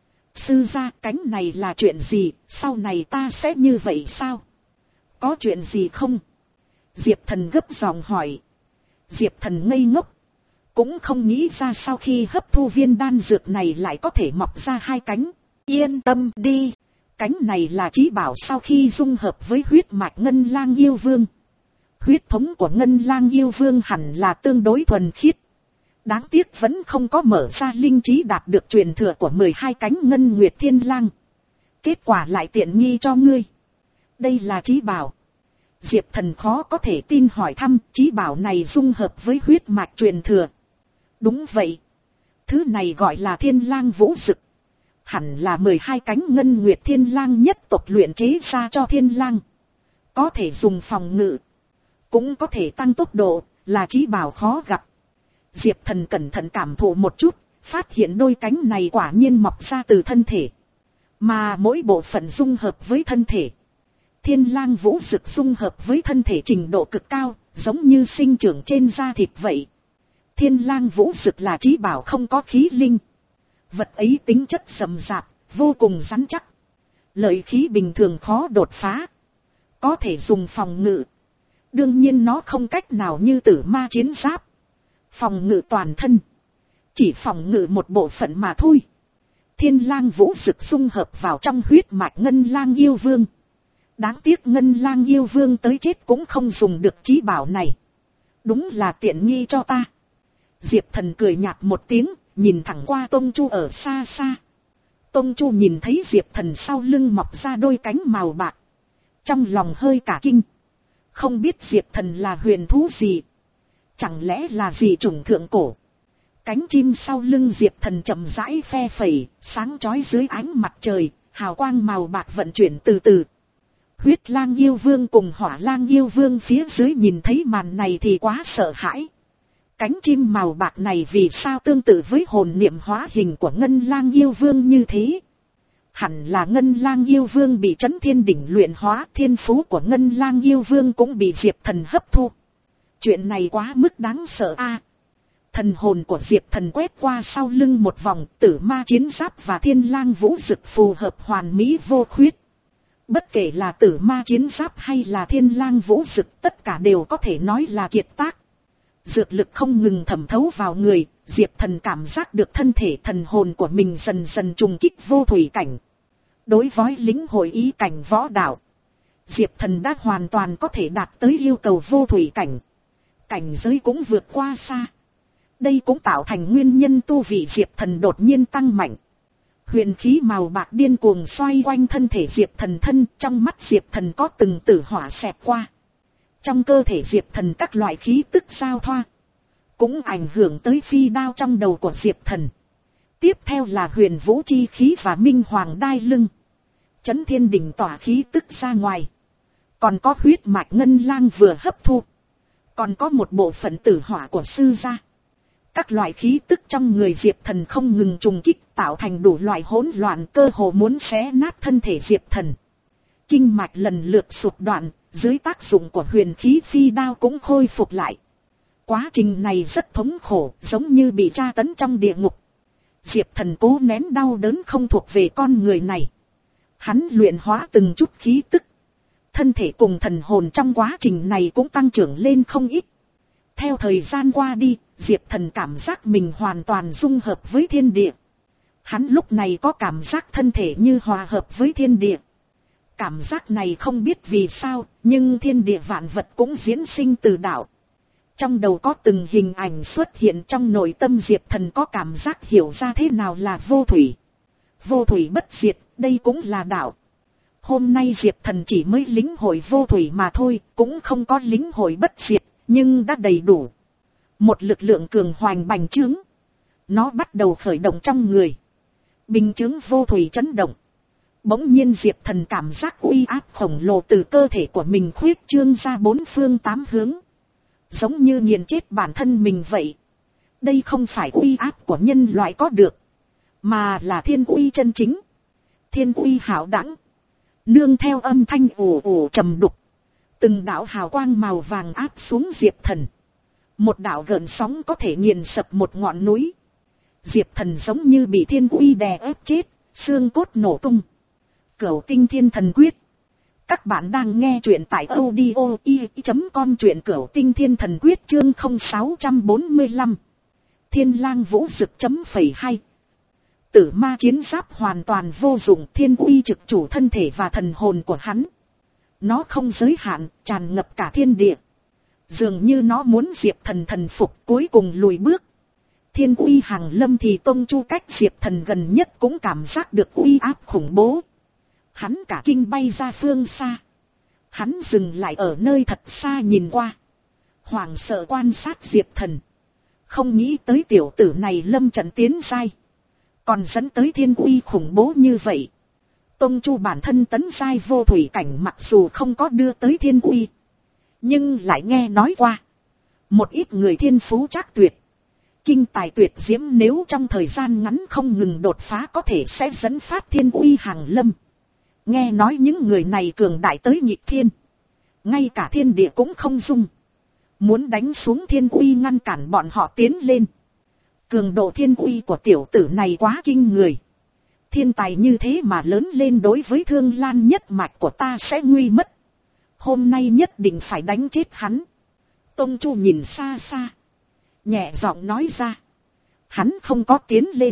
Sư gia, cánh này là chuyện gì, sau này ta sẽ như vậy sao? Có chuyện gì không? Diệp Thần gấp giọng hỏi. Diệp Thần ngây ngốc, cũng không nghĩ ra sau khi hấp thu viên đan dược này lại có thể mọc ra hai cánh. Yên tâm đi, cánh này là chí bảo sau khi dung hợp với huyết mạch Ngân Lang Yêu Vương. Huyết thống của Ngân Lang Yêu Vương hẳn là tương đối thuần khiết. Đáng tiếc vẫn không có mở ra linh trí đạt được truyền thừa của mười hai cánh ngân nguyệt thiên lang. Kết quả lại tiện nghi cho ngươi. Đây là chí bảo. Diệp Thần khó có thể tin hỏi thăm, chí bảo này dung hợp với huyết mạch truyền thừa. Đúng vậy. Thứ này gọi là thiên lang vũ dực. Hẳn là mười hai cánh ngân nguyệt thiên lang nhất tộc luyện chế ra cho thiên lang. Có thể dùng phòng ngự, cũng có thể tăng tốc độ, là chí bảo khó gặp. Diệp Thần cẩn thận cảm thụ một chút, phát hiện đôi cánh này quả nhiên mọc ra từ thân thể, mà mỗi bộ phận dung hợp với thân thể. Thiên lang vũ dực dung hợp với thân thể trình độ cực cao, giống như sinh trưởng trên da thịt vậy. Thiên lang vũ dực là chí bảo không có khí linh. Vật ấy tính chất rậm rạp, vô cùng rắn chắc. Lợi khí bình thường khó đột phá, có thể dùng phòng ngự. Đương nhiên nó không cách nào như tử ma chiến giáp, phòng ngự toàn thân, chỉ phòng ngự một bộ phận mà thôi. Thiên lang vũ dực dung hợp vào trong huyết mạch Ngân Lang Yêu Vương. Đáng tiếc Ngân Lang Yêu Vương tới chết cũng không dùng được chí bảo này. Đúng là tiện nghi cho ta. Diệp Thần cười nhạt một tiếng, nhìn thẳng qua Tông Chu ở xa xa. Tông Chu nhìn thấy Diệp Thần sau lưng mọc ra đôi cánh màu bạc, trong lòng hơi cả kinh. Không biết Diệp Thần là huyền thú gì, chẳng lẽ là gì chủng thượng cổ. Cánh chim sau lưng Diệp Thần chậm rãi phe phẩy, sáng chói dưới ánh mặt trời, hào quang màu bạc vận chuyển từ từ. Huyết Lang Yêu Vương cùng Hỏa Lang Yêu Vương phía dưới nhìn thấy màn này thì quá sợ hãi. Cánh chim màu bạc này vì sao tương tự với hồn niệm hóa hình của Ngân Lang Yêu Vương như thế? Hẳn là Ngân Lang Yêu Vương bị Chấn Thiên Đỉnh luyện hóa, thiên phú của Ngân Lang Yêu Vương cũng bị Diệp Thần hấp thu. Chuyện này quá mức đáng sợ a. Thần hồn của Diệp Thần quét qua sau lưng một vòng, tử ma chiến giáp và thiên lang vũ dực phù hợp hoàn mỹ vô khuyết. Bất kể là tử ma chiến giáp hay là thiên lang vũ dực, tất cả đều có thể nói là kiệt tác. Dược lực không ngừng thẩm thấu vào người, Diệp Thần cảm giác được thân thể thần hồn của mình dần dần trùng kích vô thủy cảnh. Đối với lĩnh hội ý cảnh võ đạo, Diệp Thần đã hoàn toàn có thể đạt tới yêu cầu vô thủy cảnh. Cảnh giới cũng vượt qua xa. Đây cũng tạo thành nguyên nhân tu vị Diệp Thần đột nhiên tăng mạnh. Huyền khí màu bạc điên cuồng xoay quanh thân thể Diệp Thần thân, trong mắt Diệp Thần có từng tử hỏa xẹt qua. Trong cơ thể Diệp Thần các loại khí tức giao thoa, cũng ảnh hưởng tới phi đao trong đầu của Diệp Thần. Tiếp theo là huyền vũ chi khí và minh hoàng đai lưng. Chấn thiên đỉnh tỏa khí tức ra ngoài. Còn có huyết mạch ngân lang vừa hấp thu. Còn có một bộ phận tử hỏa của sư gia. Các loại khí tức trong người Diệp Thần không ngừng trùng kích, tạo thành đủ loại hỗn loạn, cơ hồ muốn xé nát thân thể Diệp Thần. Kinh mạch lần lượt sụt đoạn, dưới tác dụng của huyền khí phi đao cũng khôi phục lại. Quá trình này rất thống khổ, giống như bị tra tấn trong địa ngục. Diệp Thần cố nén đau đớn không thuộc về con người này. Hắn luyện hóa từng chút khí tức. Thân thể cùng thần hồn trong quá trình này cũng tăng trưởng lên không ít. Theo thời gian qua đi, Diệp Thần cảm giác mình hoàn toàn dung hợp với thiên địa. Hắn lúc này có cảm giác thân thể như hòa hợp với thiên địa. Cảm giác này không biết vì sao, nhưng thiên địa vạn vật cũng diễn sinh từ đạo. Trong đầu có từng hình ảnh xuất hiện, trong nội tâm Diệp Thần có cảm giác hiểu ra thế nào là vô thủy. Vô thủy bất diệt, đây cũng là đạo. Hôm nay Diệp Thần chỉ mới lĩnh hội vô thủy mà thôi, cũng không có lĩnh hội bất diệt, nhưng đã đầy đủ. Một lực lượng cường hoành bành trướng. Nó bắt đầu khởi động trong người. Bình chứng vô thủy chấn động. Bỗng nhiên Diệp Thần cảm giác uy áp khổng lồ từ cơ thể của mình khuyết trương ra bốn phương tám hướng. Giống như nghiền chết bản thân mình vậy. Đây không phải uy áp của nhân loại có được, mà là thiên uy chân chính. Thiên uy hảo đẳng. Nương theo âm thanh ồ ồ trầm đục. Từng đạo hào quang màu vàng áp xuống Diệp Thần. Một đạo gợn sóng có thể nghiền sập một ngọn núi. Diệp Thần giống như bị thiên uy đè ép chết, xương cốt nổ tung. Cửu Tinh Thiên Thần Quyết. Các bạn đang nghe truyện tại audio i chấm com, truyện Cửu Tinh Thiên Thần Quyết chương không sáu bốn lăm. Thiên lang vũ dực chấm phẩy hai. Tử ma chiến giáp hoàn toàn vô dụng, thiên uy trực chủ thân thể và thần hồn của hắn. Nó không giới hạn, tràn ngập cả thiên địa. Dường như nó muốn Diệp Thần thần phục, cuối cùng lùi bước. Thiên uy hàng lâm thì tông chu cách Diệp Thần gần nhất cũng cảm giác được uy áp khủng bố. Hắn cả kinh bay ra phương xa. Hắn dừng lại ở nơi thật xa nhìn qua. Hoảng sợ quan sát Diệp Thần. Không nghĩ tới tiểu tử này lâm trận tiến giai, còn dẫn tới thiên uy khủng bố như vậy. Tông chu bản thân tấn giai vô thủy cảnh, mặc dù không có đưa tới thiên uy, nhưng lại nghe nói qua. Một ít người thiên phú trác tuyệt, kinh tài tuyệt diễm, nếu trong thời gian ngắn không ngừng đột phá có thể sẽ dẫn phát thiên uy hàng lâm. Nghe nói những người này cường đại tới nhịp thiên. Ngay cả thiên địa cũng không dung. Muốn đánh xuống thiên uy ngăn cản bọn họ tiến lên. Cường độ thiên uy của tiểu tử này quá kinh người. Thiên tài như thế mà lớn lên đối với Thương Lan nhất mạch của ta sẽ nguy mất. Hôm nay nhất định phải đánh chết hắn. Tông Chu nhìn xa xa, nhẹ giọng nói ra. Hắn không có tiến lên.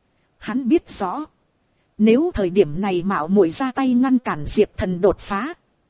Hắn biết rõ, nếu thời điểm này mạo muội ra tay ngăn cản Diệp Thần đột phá,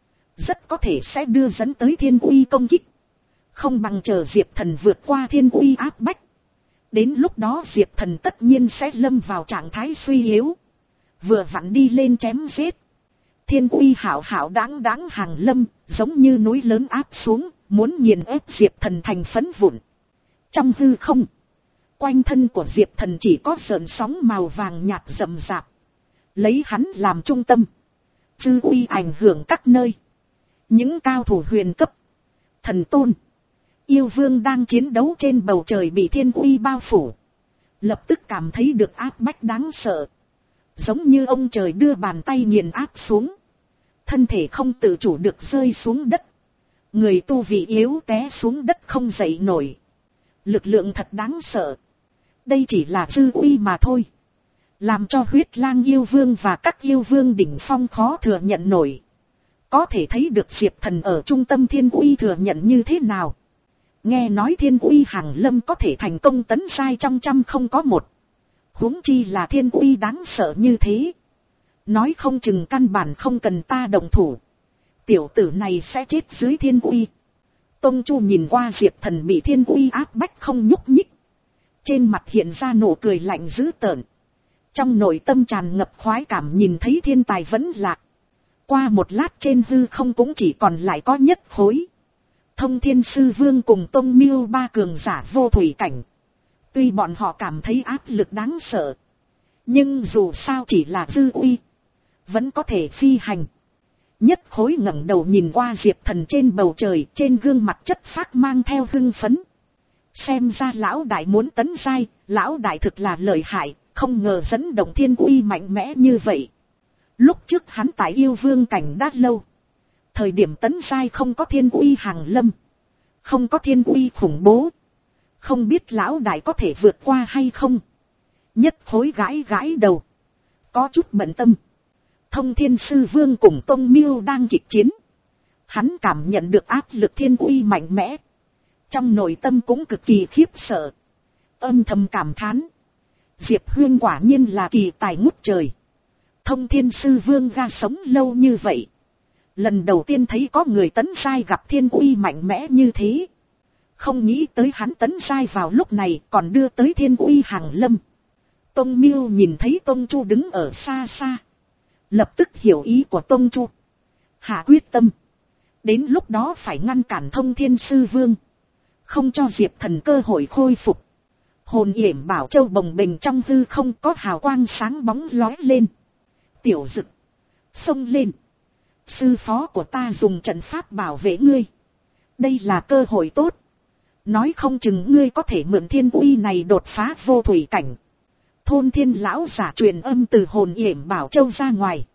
rất có thể sẽ đưa dẫn tới thiên uy công kích. Không bằng chờ Diệp Thần vượt qua thiên uy áp bách. Đến lúc đó Diệp Thần tất nhiên sẽ lâm vào trạng thái suy yếu. Vừa vặn đi lên chém giết. Thiên uy hảo hảo đáng đáng hàng lâm, giống như núi lớn áp xuống, muốn nghiền ép Diệp Thần thành phấn vụn. Trong hư không, quanh thân của Diệp Thần chỉ có sợn sóng màu vàng nhạt rậm rạp. Lấy hắn làm trung tâm, dư uy ảnh hưởng các nơi. Những cao thủ huyền cấp, thần tôn, yêu vương đang chiến đấu trên bầu trời bị thiên uy bao phủ, lập tức cảm thấy được áp bách đáng sợ. Giống như ông trời đưa bàn tay nghiền áp xuống, thân thể không tự chủ được rơi xuống đất. Người tu vị yếu té xuống đất không dậy nổi. Lực lượng thật đáng sợ. Đây chỉ là dư uy mà thôi. làm cho huyết lang yêu vương và các yêu vương đỉnh phong khó thừa nhận nổi. Có thể thấy được Diệp Thần ở trung tâm thiên uy thừa nhận như thế nào. Nghe nói thiên uy hàng lâm có thể thành công tấn giai trong trăm không có một. Huống chi là thiên uy đáng sợ như thế. Nói không chừng căn bản không cần ta động thủ. Tiểu tử này sẽ chết dưới thiên uy. Tông Chu nhìn qua Diệp Thần bị thiên uy áp bách không nhúc nhích. Trên mặt hiện ra nụ cười lạnh dữ tợn. Trong nội tâm tràn ngập khoái cảm nhìn thấy thiên tài vẫn lạc. Qua một lát trên hư không cũng chỉ còn lại có nhất khối. Thông Thiên Sư Vương cùng Tông Miêu ba cường giả vô thủy cảnh. Tuy bọn họ cảm thấy áp lực đáng sợ. Nhưng dù sao chỉ là dư uy. Vẫn có thể phi hành. Nhất khối ngẩng đầu nhìn qua Diệp Thần trên bầu trời. Trên gương mặt chất phác mang theo hưng phấn. Xem ra lão đại muốn tấn giai. Lão đại thực là lợi hại. Không ngờ dẫn động thiên uy mạnh mẽ như vậy. Lúc trước hắn tại yêu vương cảnh đã lâu. Thời điểm tấn giai không có thiên uy hàng lâm. Không có thiên uy khủng bố. Không biết lão đại có thể vượt qua hay không. Nhất khối gãi gãi đầu. Có chút bận tâm. Thông Thiên Sư Vương cùng Tông Miêu đang kịch chiến. Hắn cảm nhận được áp lực thiên uy mạnh mẽ. Trong nội tâm cũng cực kỳ khiếp sợ. Âm thầm cảm thán. Diệp Huyên quả nhiên là kỳ tài ngút trời. Thông Thiên Sư Vương ra sống lâu như vậy. Lần đầu tiên thấy có người tấn giai gặp thiên uy mạnh mẽ như thế. Không nghĩ tới hắn tấn giai vào lúc này còn đưa tới thiên uy hàng lâm. Tông Miêu nhìn thấy Tông Chu đứng ở xa xa. Lập tức hiểu ý của Tông Chu. Hạ quyết tâm. Đến lúc đó phải ngăn cản Thông Thiên Sư Vương. Không cho Diệp Thần cơ hội khôi phục. Hồn yểm bảo châu bồng bềnh trong hư không có hào quang sáng bóng lói lên. Tiểu Dực. Xông lên. Sư phó của ta dùng trận pháp bảo vệ ngươi. Đây là cơ hội tốt. Nói không chừng ngươi có thể mượn thiên uy này đột phá vô thủy cảnh. Thôn Thiên lão giả truyền âm từ hồn yểm bảo châu ra ngoài.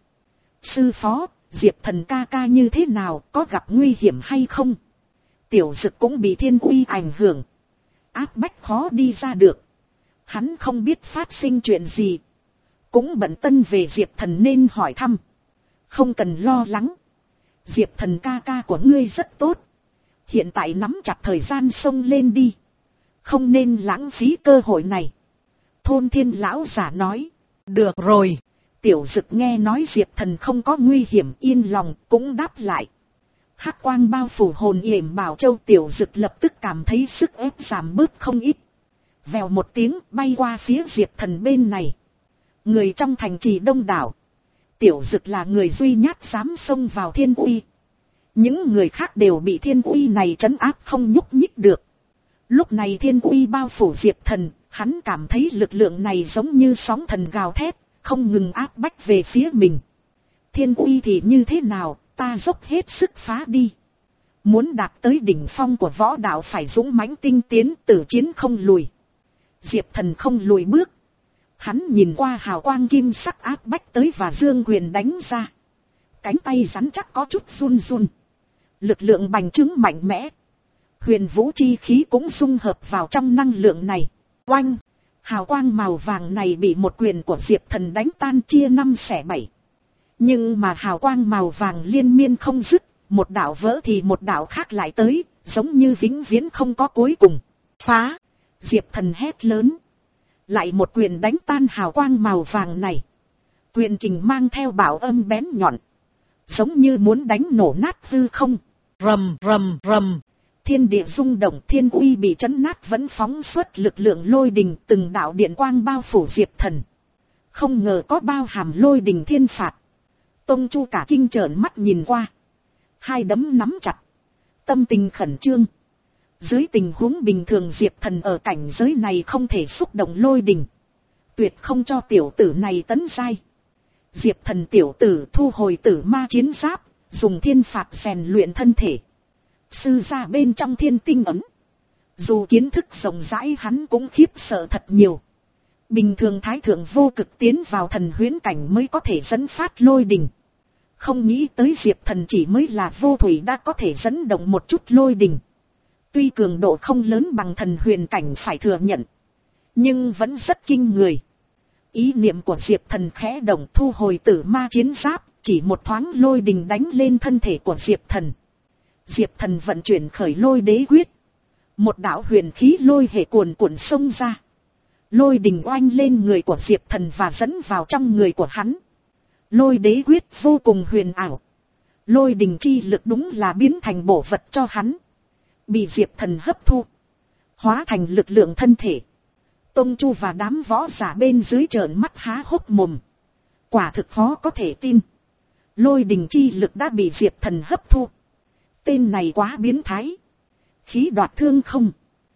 Sư phó, Diệp Thần ca ca như thế nào, có gặp nguy hiểm hay không? Tiểu Dực cũng bị thiên uy ảnh hưởng. Áp bách khó đi ra được. Hắn không biết phát sinh chuyện gì. Cũng bận tâm về Diệp Thần nên hỏi thăm. Không cần lo lắng. Diệp Thần ca ca của ngươi rất tốt. Hiện tại nắm chặt thời gian xông lên đi. Không nên lãng phí cơ hội này. Thôn Thiên lão giả nói. Được rồi. Tiểu Dực nghe nói Diệp Thần không có nguy hiểm yên lòng cũng đáp lại. Hắc quang bao phủ hồn yểm bảo châu. Tiểu Dực lập tức cảm thấy sức ép giảm bớt không ít. Vèo một tiếng bay qua phía Diệp Thần bên này. Người trong thành trì đông đảo. Tiểu Dực là người duy nhất dám xông vào thiên uy. Những người khác đều bị thiên uy này trấn áp không nhúc nhích được. Lúc này thiên uy bao phủ Diệp Thần. Hắn cảm thấy lực lượng này giống như sóng thần gào thét. Không ngừng áp bách về phía mình. Thiên uy thì như thế nào, ta dốc hết sức phá đi. Muốn đạt tới đỉnh phong của võ đạo phải dũng mãnh tinh tiến, tử chiến không lùi. Diệp Thần không lùi bước. Hắn nhìn qua hào quang kim sắc áp bách tới và dương quyền đánh ra. Cánh tay rắn chắc có chút run run. Lực lượng bành trướng mạnh mẽ. Huyền vũ chi khí cũng dung hợp vào trong năng lượng này. Oanh! Hào quang màu vàng này bị một quyền của Diệp Thần đánh tan chia năm xẻ bảy. Nhưng mà hào quang màu vàng liên miên không dứt, một đạo vỡ thì một đạo khác lại tới, giống như vĩnh viễn không có cuối cùng. Phá! Diệp Thần hét lớn. Lại một quyền đánh tan hào quang màu vàng này. Quyền kình mang theo bảo âm bén nhọn. Giống như muốn đánh nổ nát hư không. Rầm rầm rầm. Thiên địa rung động, thiên uy bị trấn nát vẫn phóng xuất lực lượng lôi đình, từng đạo điện quang bao phủ Diệp Thần. Không ngờ có bao hàm lôi đình thiên phạt. Tông Chu cả kinh trợn mắt nhìn qua. Hai đấm nắm chặt. Tâm tình khẩn trương. Dưới tình huống bình thường Diệp Thần ở cảnh giới này không thể xúc động lôi đình. Tuyệt không cho tiểu tử này tấn giai. Diệp Thần tiểu tử thu hồi tử ma chiến giáp, dùng thiên phạt rèn luyện thân thể. Sư ra bên trong thiên tinh ấn. Dù kiến thức rộng rãi hắn cũng khiếp sợ thật nhiều. Bình thường thái thượng vô cực tiến vào thần huyễn cảnh mới có thể dẫn phát lôi đình. Không nghĩ tới Diệp Thần chỉ mới là vô thủy đã có thể dẫn động một chút lôi đình. Tuy cường độ không lớn bằng thần huyền cảnh phải thừa nhận. Nhưng vẫn rất kinh người. Ý niệm của Diệp Thần khẽ động, thu hồi tử ma chiến giáp, chỉ một thoáng lôi đình đánh lên thân thể của Diệp Thần. Diệp Thần vận chuyển khởi lôi đế quyết. Một đạo huyền khí lôi hệ cuồn cuộn xông ra. Lôi đình oanh lên người của Diệp Thần và dẫn vào trong người của hắn. Lôi đế quyết vô cùng huyền ảo. Lôi đình chi lực đúng là biến thành bổ vật cho hắn. Bị Diệp Thần hấp thu, hóa thành lực lượng thân thể. Tông Chu và đám võ giả bên dưới trợn mắt há hốc mồm. Quả thực khó có thể tin. Lôi đình chi lực đã bị Diệp Thần hấp thu. Tên này quá biến thái. Khí đoạt thương không.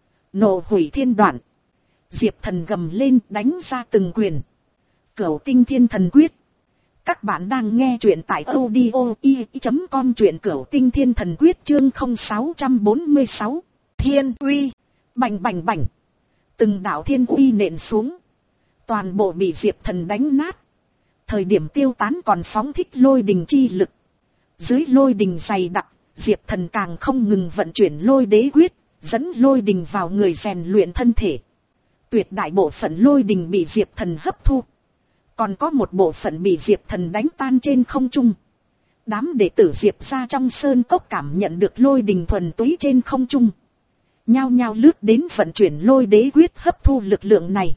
Nộ hủy thiên đoạn. Diệp Thần gầm lên đánh ra từng quyền. Cửu tinh thiên thần quyết. Các bạn đang nghe truyện tại audio i chấm com, truyện cửu tinh thiên thần quyết chương không sáu bốn sáu. Thiên uy. Bành bành bành. Từng đạo thiên uy nện xuống. Toàn bộ bị Diệp Thần đánh nát. Thời điểm tiêu tán còn phóng thích lôi đình chi lực. Dưới lôi đình dày đặc, Diệp Thần càng không ngừng vận chuyển lôi đế quyết, dẫn lôi đình vào người rèn luyện thân thể. Tuyệt đại bộ phận lôi đình bị Diệp Thần hấp thu. Còn có một bộ phận bị Diệp Thần đánh tan trên không trung. Đám đệ tử Diệp ra trong sơn cốc cảm nhận được lôi đình thuần túy trên không trung. Nhao nhao lướt đến vận chuyển lôi đế quyết hấp thu lực lượng này.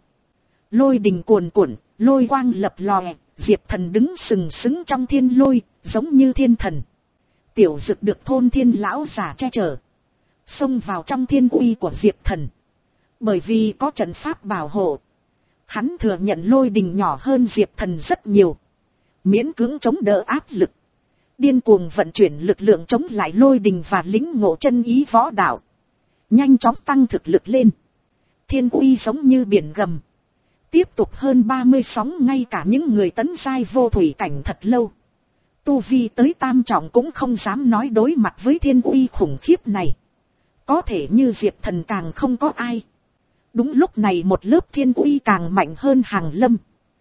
Lôi đình cuồn cuộn, lôi quang lập lòe, Diệp Thần đứng sừng sững trong thiên lôi, giống như thiên thần. Tiểu Dực được thôn thiên lão giả che chở, xông vào trong thiên uy của Diệp Thần. Bởi vì có trận pháp bảo hộ, hắn thừa nhận lôi đình nhỏ hơn Diệp Thần rất nhiều. Miễn cưỡng chống đỡ áp lực. Điên cuồng vận chuyển lực lượng chống lại lôi đình và lĩnh ngộ chân ý võ đạo. Nhanh chóng tăng thực lực lên. Thiên uy giống như biển gầm. Tiếp tục hơn ba mươi sóng, ngay cả những người tấn giai vô thủy cảnh thật lâu. Tu vi tới tam trọng cũng không dám nói đối mặt với thiên uy khủng khiếp này. Có thể như Diệp Thần càng không có ai. Đúng lúc này một lớp thiên uy càng mạnh hơn hàng lâm.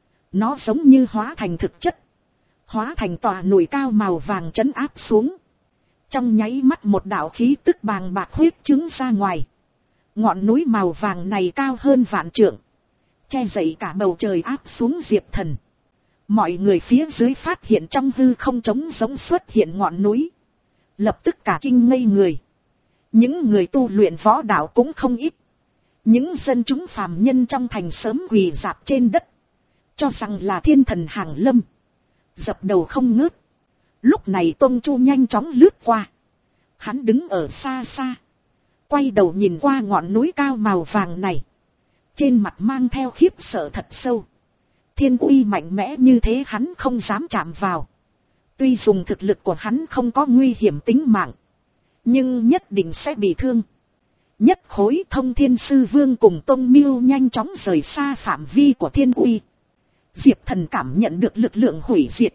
Nó giống như hóa thành thực chất. Hóa thành tòa núi cao màu vàng trấn áp xuống. Trong nháy mắt một đạo khí tức bàng bạc huyết trứng ra ngoài. Ngọn núi màu vàng này cao hơn vạn trượng. Che dậy cả bầu trời áp xuống Diệp Thần. Mọi người phía dưới phát hiện trong hư không trống giống xuất hiện ngọn núi. Lập tức cả kinh ngây người. Những người tu luyện võ đạo cũng không ít. Những dân chúng phàm nhân trong thành sớm quỳ rạp trên đất. Cho rằng là thiên thần hàng lâm. Dập đầu không ngớt. Lúc này Tông Chu nhanh chóng lướt qua. Hắn đứng ở xa xa. Quay đầu nhìn qua ngọn núi cao màu vàng này. Trên mặt mang theo khiếp sợ thật sâu. Thiên uy mạnh mẽ như thế hắn không dám chạm vào. Tuy dùng thực lực của hắn không có nguy hiểm tính mạng. Nhưng nhất định sẽ bị thương. Nhất khối Thông Thiên Sư Vương cùng Tông Miêu nhanh chóng rời xa phạm vi của thiên uy. Diệp Thần cảm nhận được lực lượng hủy diệt.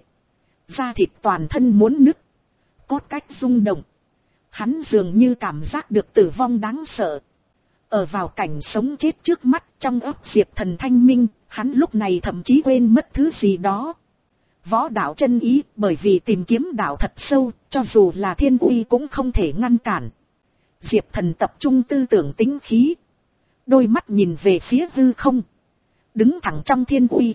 Da thịt toàn thân muốn nứt. Cốt cách rung động. Hắn dường như cảm giác được tử vong đáng sợ. Ở vào cảnh sống chết trước mắt, trong óc Diệp Thần thanh minh, hắn lúc này thậm chí quên mất thứ gì đó. Võ đạo chân ý, bởi vì tìm kiếm đạo thật sâu, cho dù là thiên uy cũng không thể ngăn cản. Diệp Thần tập trung tư tưởng tính khí. Đôi mắt nhìn về phía hư không. Đứng thẳng trong thiên uy.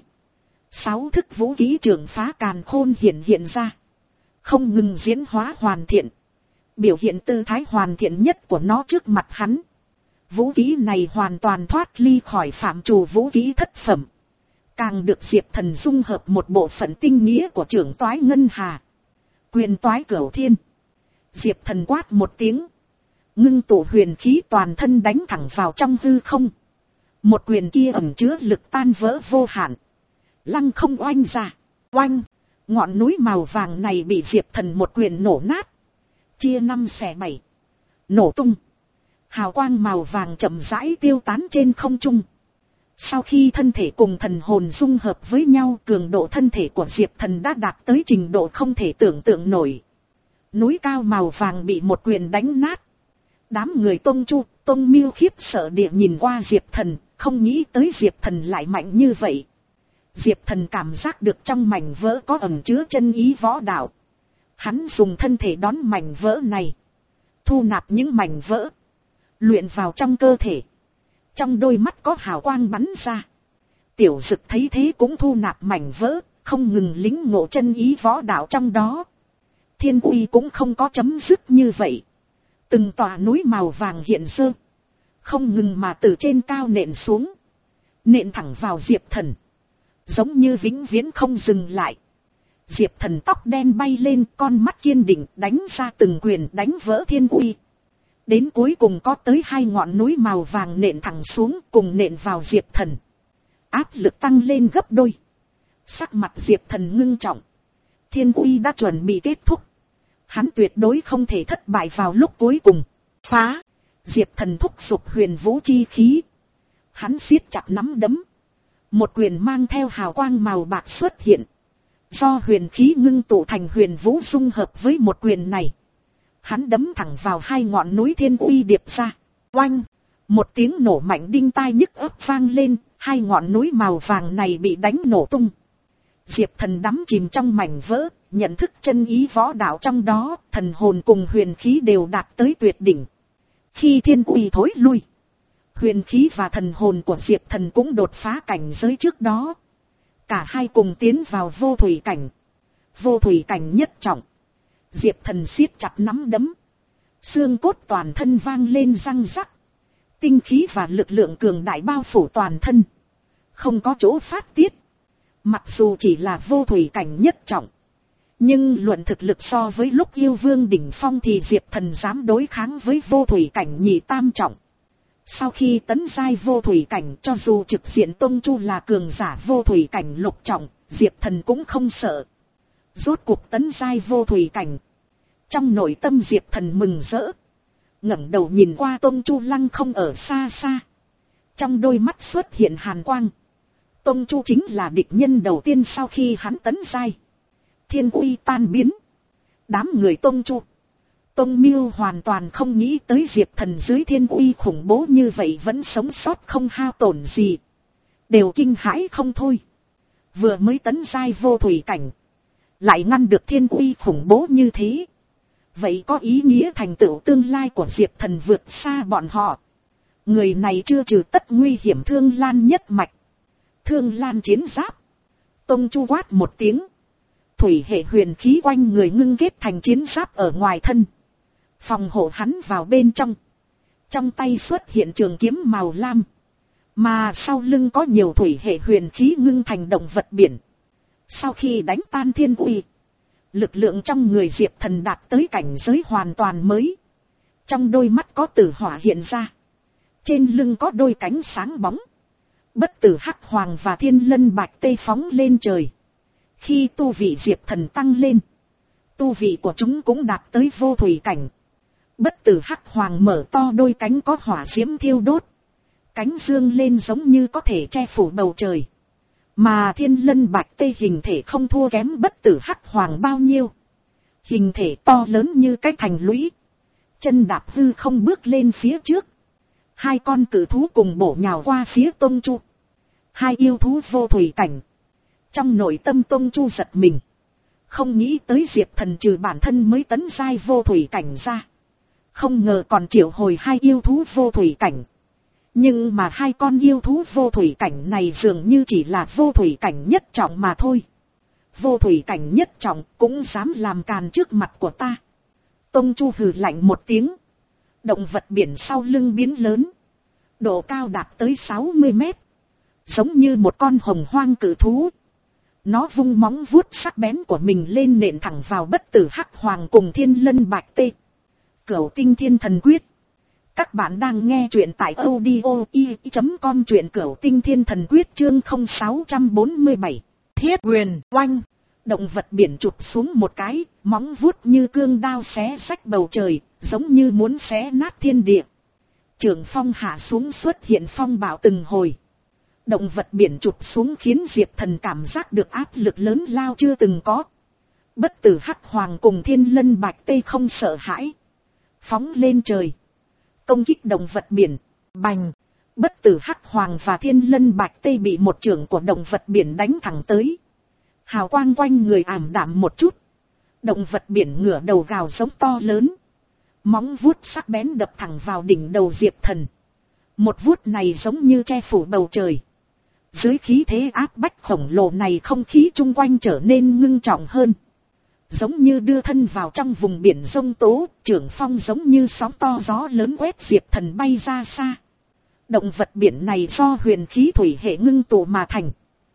Sáu thức vũ khí trường phá càn khôn hiện hiện ra. Không ngừng diễn hóa hoàn thiện. Biểu hiện tư thái hoàn thiện nhất của nó trước mặt hắn. Vũ khí này hoàn toàn thoát ly khỏi phạm trù vũ khí thất phẩm. Càng được Diệp Thần dung hợp một bộ phận tinh nghĩa của trưởng toái ngân hà. Quyền toái cửu thiên. Diệp Thần quát một tiếng. Ngưng tụ huyền khí toàn thân đánh thẳng vào trong hư không. Một quyền kia ẩn chứa lực tan vỡ vô hạn. Lăng không oanh ra. Oanh. Ngọn núi màu vàng này bị Diệp Thần một quyền nổ nát. Chia năm xẻ bảy. Nổ tung. Hào quang màu vàng chậm rãi tiêu tán trên không trung. Sau khi thân thể cùng thần hồn dung hợp với nhau, cường độ thân thể của Diệp Thần đã đạt tới trình độ không thể tưởng tượng nổi. Núi cao màu vàng bị một quyền đánh nát. Đám người Tông Chu, Tông Miêu khiếp sợ địa nhìn qua Diệp Thần, không nghĩ tới Diệp Thần lại mạnh như vậy. Diệp Thần cảm giác được trong mảnh vỡ có ẩn chứa chân ý võ đạo. Hắn dùng thân thể đón mảnh vỡ này. Thu nạp những mảnh vỡ. Luyện vào trong cơ thể. Trong đôi mắt có hào quang bắn ra. Tiểu Dực thấy thế cũng thu nạp mảnh vỡ, không ngừng lính ngộ chân ý võ đạo trong đó. Thiên uy cũng không có chấm dứt như vậy. Từng tòa núi màu vàng hiện dơ, không ngừng mà từ trên cao nện xuống, nện thẳng vào Diệp Thần, giống như vĩnh viễn không dừng lại. Diệp Thần tóc đen bay lên, con mắt kiên định đánh ra từng quyền đánh vỡ thiên uy. Đến cuối cùng có tới hai ngọn núi màu vàng nện thẳng xuống cùng nện vào Diệp Thần. Áp lực tăng lên gấp đôi. Sắc mặt Diệp Thần ngưng trọng. Thiên uy đã chuẩn bị kết thúc. Hắn tuyệt đối không thể thất bại vào lúc cuối cùng. Phá! Diệp Thần thúc giục huyền vũ chi khí. Hắn siết chặt nắm đấm. Một quyền mang theo hào quang màu bạc xuất hiện. Do huyền khí ngưng tụ thành huyền vũ dung hợp với một quyền này. Hắn đấm thẳng vào hai ngọn núi thiên uy điệp ra. Oanh! Một tiếng nổ mạnh đinh tai nhức ấp vang lên. Hai ngọn núi màu vàng này bị đánh nổ tung. Diệp Thần đắm chìm trong mảnh vỡ, nhận thức chân ý võ đạo trong đó, thần hồn cùng huyền khí đều đạt tới tuyệt đỉnh. Khi thiên uy thối lui, huyền khí và thần hồn của Diệp Thần cũng đột phá cảnh giới trước đó. Cả hai cùng tiến vào vô thủy cảnh. Vô thủy cảnh nhất trọng. Diệp Thần siết chặt nắm đấm. Xương cốt toàn thân vang lên răng rắc. Tinh khí và lực lượng cường đại bao phủ toàn thân. Không có chỗ phát tiết. Mặc dù chỉ là vô thủy cảnh nhất trọng. Nhưng luận thực lực so với lúc yêu vương đỉnh phong thì Diệp Thần dám đối kháng với vô thủy cảnh nhị tam trọng. Sau khi tấn giai vô thủy cảnh, cho dù trực diện Tông Chu là cường giả vô thủy cảnh lục trọng, Diệp Thần cũng không sợ. Rốt cuộc tấn giai vô thủy cảnh. Trong nội tâm Diệp Thần mừng rỡ. Ngẩng đầu nhìn qua Tông Chu lăng không ở xa xa. Trong đôi mắt xuất hiện hàn quang. Tông Chu chính là địch nhân đầu tiên sau khi hắn tấn giai. Thiên uy tan biến. Đám người Tông Chu, Tông Miêu hoàn toàn không nghĩ tới Diệp Thần dưới thiên uy khủng bố như vậy vẫn sống sót không hao tổn gì. Đều kinh hãi không thôi. Vừa mới tấn giai vô thủy cảnh, lại ngăn được thiên uy khủng bố như thế. Vậy có ý nghĩa thành tựu tương lai của Diệp Thần vượt xa bọn họ. Người này chưa trừ tất nguy hiểm Thương Lan nhất mạch. Thương Lan chiến giáp. Tông Chu quát một tiếng. Thủy hệ huyền khí quanh người ngưng kết thành chiến giáp ở ngoài thân. Phòng hộ hắn vào bên trong. Trong tay xuất hiện trường kiếm màu lam. Mà sau lưng có nhiều thủy hệ huyền khí ngưng thành động vật biển. Sau khi đánh tan thiên uy, lực lượng trong người Diệp Thần đạt tới cảnh giới hoàn toàn mới. Trong đôi mắt có tử hỏa hiện ra. Trên lưng có đôi cánh sáng bóng. Bất tử hắc hoàng và thiên lân bạch tê phóng lên trời. Khi tu vị Diệp Thần tăng lên, tu vị của chúng cũng đạt tới vô thủy cảnh. Bất tử hắc hoàng mở to đôi cánh có hỏa diễm thiêu đốt. Cánh dương lên giống như có thể che phủ bầu trời. Mà thiên lân bạch tê hình thể không thua kém bất tử hắc hoàng bao nhiêu. Hình thể to lớn như cái thành lũy. Chân đạp hư không bước lên phía trước. Hai con cử thú cùng bổ nhào qua phía Tông Chu. Hai yêu thú vô thủy cảnh. Trong nội tâm Tông Chu giật mình. Không nghĩ tới Diệp Thần trừ bản thân mới tấn giai vô thủy cảnh ra. Không ngờ còn triệu hồi hai yêu thú vô thủy cảnh. Nhưng mà hai con yêu thú vô thủy cảnh này dường như chỉ là vô thủy cảnh nhất trọng mà thôi. Vô thủy cảnh nhất trọng cũng dám làm càn trước mặt của ta. Tông Chu hừ lạnh một tiếng. Động vật biển sau lưng biến lớn. Độ cao đạt tới sáu mươi mét. Giống như một con hồng hoang cự thú. Nó vung móng vuốt sắc bén của mình lên nện thẳng vào bất tử hắc hoàng cùng thiên lân bạch tê. Cửu tinh thiên thần quyết. Các bạn đang nghe truyện tại audio i chấm com, truyện Cửu tinh thiên thần quyết chương không sáu bốn bảy. Thiết quyền oanh. Động vật biển chụp xuống một cái, móng vuốt như cương đao xé rách bầu trời, giống như muốn xé nát thiên địa. Trường phong hạ xuống xuất hiện phong bạo từng hồi. Động vật biển chụp xuống khiến Diệp Thần cảm giác được áp lực lớn lao chưa từng có. Bất tử hắc hoàng cùng thiên lân bạch tê không sợ hãi. Phóng lên trời. Công kích động vật biển. Bành. Bất tử hắc hoàng và thiên lân bạch tê bị một chưởng của động vật biển đánh thẳng tới. Hào quang quanh người ảm đạm một chút. Động vật biển ngửa đầu gào giống to lớn. Móng vuốt sắc bén đập thẳng vào đỉnh đầu Diệp Thần. Một vuốt này giống như che phủ bầu trời. Dưới khí thế áp bách khổng lồ này, không khí chung quanh trở nên ngưng trọng hơn. Giống như đưa thân vào trong vùng biển giông tố, trưởng phong giống như sóng to gió lớn quét Diệp Thần bay ra xa. Động vật biển này do huyền khí thủy hệ ngưng tụ mà thành.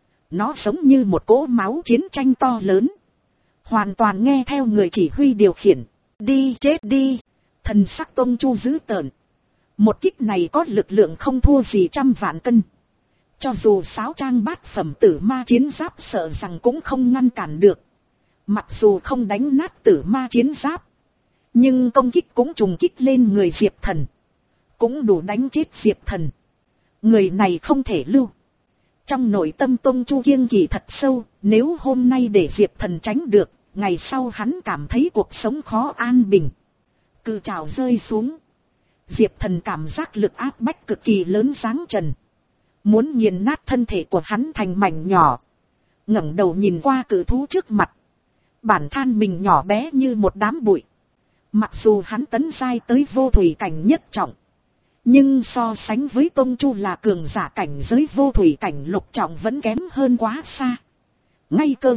Nó giống như một cỗ máu chiến tranh to lớn. Hoàn toàn nghe theo người chỉ huy điều khiển. Đi chết đi. Thần sắc Tông Chu dữ tợn. Một kích này có lực lượng không thua gì trăm vạn cân. Cho dù sáu trang bát phẩm tử ma chiến giáp sợ rằng cũng không ngăn cản được. Mặc dù không đánh nát tử ma chiến giáp, nhưng công kích cũng trùng kích lên người Diệp Thần. Cũng đủ đánh chết Diệp Thần. Người này không thể lưu. Trong nội tâm Tông Chu kiêng kỵ thật sâu, nếu hôm nay để Diệp Thần tránh được, ngày sau hắn cảm thấy cuộc sống khó an bình. Cự trảo rơi xuống. Diệp Thần cảm giác lực áp bách cực kỳ lớn giáng trần. Muốn nghiền nát thân thể của hắn thành mảnh nhỏ. Ngẩng đầu nhìn qua cự thú trước mặt. Bản than mình nhỏ bé như một đám bụi. Mặc dù hắn tấn giai tới vô thủy cảnh nhất trọng, nhưng so sánh với Tông Chu là cường giả cảnh giới vô thủy cảnh lục trọng vẫn kém hơn quá xa. Ngay cơ.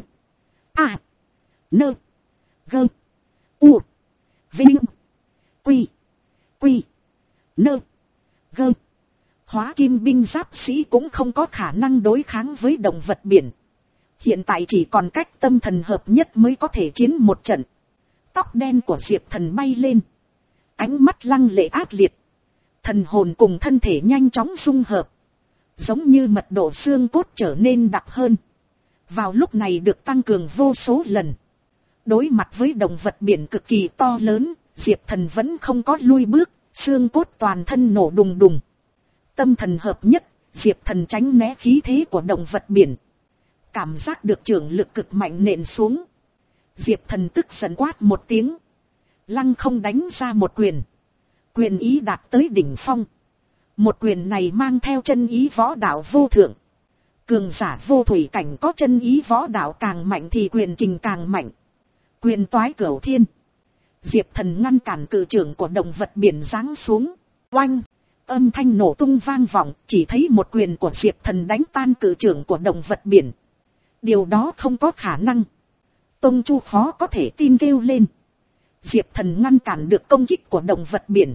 À. Nơ. Gơ. U. Vinh. Quy. Quy. Nơ. Gơ. Hóa kim binh giáp sĩ cũng không có khả năng đối kháng với động vật biển. Hiện tại chỉ còn cách tâm thần hợp nhất mới có thể chiến một trận. Tóc đen của Diệp Thần bay lên. Ánh mắt lăng lệ ác liệt. Thần hồn cùng thân thể nhanh chóng dung hợp. Giống như mật độ xương cốt trở nên đặc hơn. Vào lúc này được tăng cường vô số lần. Đối mặt với động vật biển cực kỳ to lớn, Diệp Thần vẫn không có lui bước, xương cốt toàn thân nổ đùng đùng. Tâm thần hợp nhất, Diệp Thần tránh né khí thế của động vật biển. Cảm giác được trưởng lực cực mạnh nện xuống. Diệp Thần tức giận quát một tiếng. Lăng không đánh ra một quyền. Quyền ý đạt tới đỉnh phong. Một quyền này mang theo chân ý võ đạo vô thượng. Cường giả vô thủy cảnh có chân ý võ đạo càng mạnh thì quyền kình càng mạnh. Quyền toái cửu thiên. Diệp Thần ngăn cản cự trưởng của động vật biển giáng xuống. Oanh! Âm thanh nổ tung vang vọng, chỉ thấy một quyền của Diệp Thần đánh tan cự trưởng của động vật biển. Điều đó không có khả năng. Tông Chu khó có thể tin kêu lên. Diệp Thần ngăn cản được công kích của động vật biển.